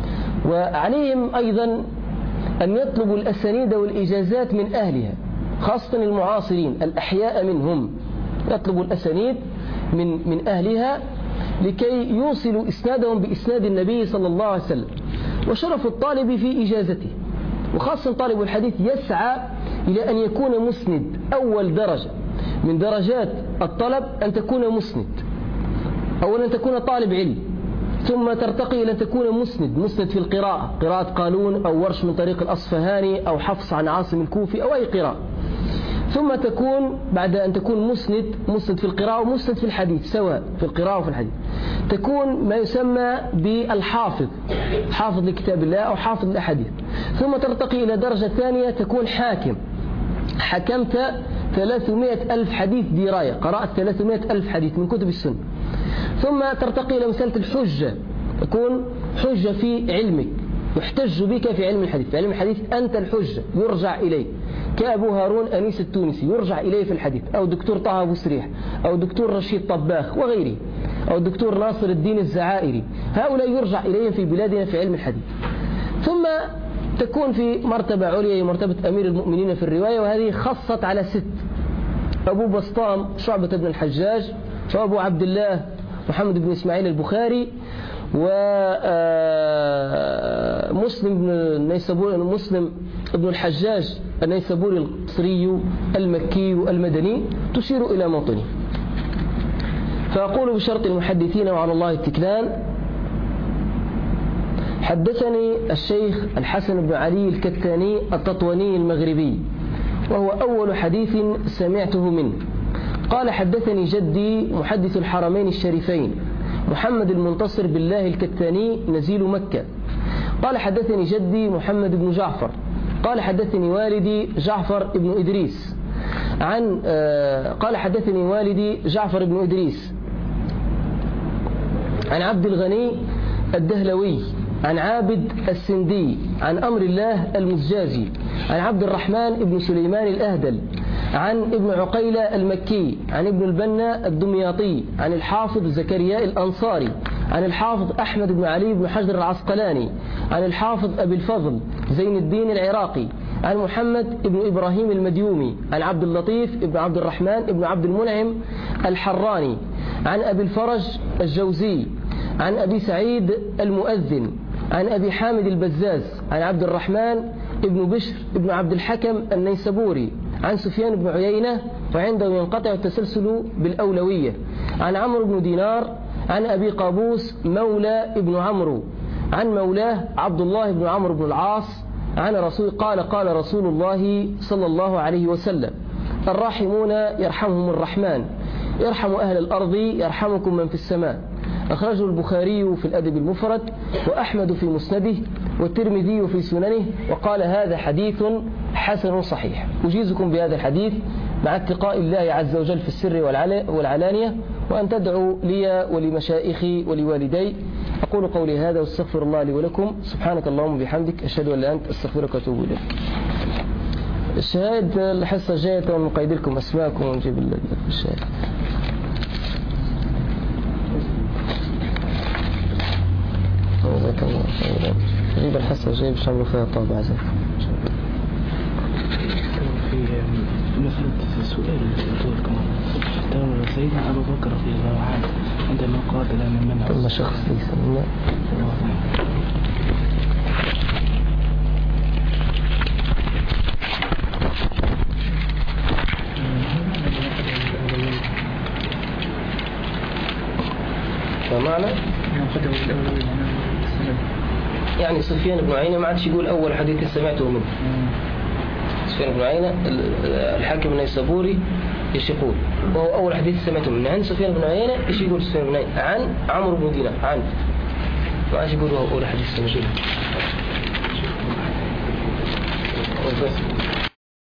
وعليهم أيضا أن يطلبوا الأسانيد والإجازات من أهلها، خاصة المعاصرين الأحياء منهم، يطلبوا الأسانيد من من أهلها لكي يوصلوا إسنادهم بإسناد النبي صلى الله عليه وسلم. وشرف الطالب في إجازته، وخاصة طالب الحديث يسعى إلى أن يكون مسند. أول درجة من درجات الطلب أن تكون مسند، أولا أن تكون طالب علم، ثم ترتقي إلى أن تكون مسند، مسند في القراءة، قراءة قالون أو ورش من طريق الأصفهاني أو حفص عن عاصم الكوفي أو أي قراءة، ثم تكون بعد أن تكون مسند، مسند في القراءة ومسند في الحديث سواء، في القراءة وفي الحديث تكون ما يسمى بالحافظ، حافظ لكتاب الله أو حافظ الأحاديث. ثم ترتقي إلى درجة ثانية تكون حاكم، حكمت ثلاثمائة ألف حديث دراية، قرأت ثلاثمائة ألف حديث من كتب السنة. ثم ترتقي إلى مسألة الحجة، تكون حجة في علمك، يحتج بك في علم الحديث. في علم الحديث أنت الحجة، يرجع إليه، كأبو هارون أنيس التونسي يرجع إليه في الحديث، أو دكتور طه أبو سريح، أو دكتور رشيد طباخ وغيره، أو دكتور ناصر الدين الزعائري، هؤلاء يرجع إليهم في بلادنا في علم الحديث. ثم تكون في مرتبة عليا، مرتبة أمير المؤمنين في الرواية، وهذه خصت على ست: أبو بسطام شعبة بن الحجاج، وأبو عبد الله محمد بن إسماعيل البخاري، ومسلم بن النيسابوري، مسلم بن الحجاج النيسابوري القصري المكي المدني، تشير إلى موطنه. فأقول بشرط المحدثين وعلى الله التكلان: حدثني الشيخ الحسن بن علي الكتاني التطواني المغربي، وهو أول حديث سمعته منه. قال: حدثني جدي محدث الحرمين الشريفين محمد المنتصر بالله الكتاني نزيل مكة. قال: حدثني جدي محمد بن جعفر. قال: حدثني والدي جعفر بن إدريس عن قال: حدثني والدي جعفر بن إدريس عن عبد الغني الدهلوي عن عابد السندي عن أمر الله المزجاجي عن عبد الرحمن بن سليمان الأهدل عن ابن عقيلة المكي عن ابن البنا الدمياطي عن الحافظ زكريا الأنصاري عن الحافظ أحمد بن علي بن حجر العسقلاني عن الحافظ أبي الفضل زين الدين العراقي عن محمد بن إبراهيم المديومي عن عبد اللطيف بن عبد الرحمن بن عبد المنعم الحراني عن أبي الفرج الجوزي عن أبي سعيد المؤذن عن أبي حامد البزاز عن عبد الرحمن بن بشر بن عبد الحكم النيسابوري عن سفيان بن عيينة، وعنده ينقطع التسلسل بالأولوية، عن عمرو بن دينار عن أبي قابوس مولى ابن عمرو عن مولاه عبد الله بن عمرو بن العاص عن رسول قال قال رسول الله صلى الله عليه وسلم: الراحمون يرحمهم الرحمن، يرحم أهل الأرض يرحمكم من في السماء. أخرجه البخاري في الأدب المفرد، وأحمد في مسنده، والترمذي في سننه، وقال: هذا حديث حسن صحيح. أجيزكم بهذا الحديث مع اتقاء الله عز وجل في السر والعلانية، وأن تدعوا لي ولمشائخي ولوالدي. أقول قولي هذا واستغفر الله لي ولكم. سبحانك اللهم وبحمدك، أشهد أن لا إله إلا أنت، أستغفرك وأتوب إليك. الشهايد الحصة الجاية ونقيد لكم أسماءكم ونجيب الشهايد. نجيب الحصة الجاية باش نعملوا فيها طابع زي في مسألة السؤال دكتور سيدنا أبو بكر رضي الله عنه عندما قاتل من منع ثم شخص ليس منا فمعنى يعني سفيان بن عيينة ما عادش يقول أول حديث سمعته منه. سفيان بن عيينة الحاكم النيسابوري ايش يقول؟ وهو أول حديث سمعته منه عن سفيان بن عيينة. ايش يقول سفيان بن عيينة؟ عن عمرو بن دينار. عن ما عادش يقول هو أول حديث سمعته منه.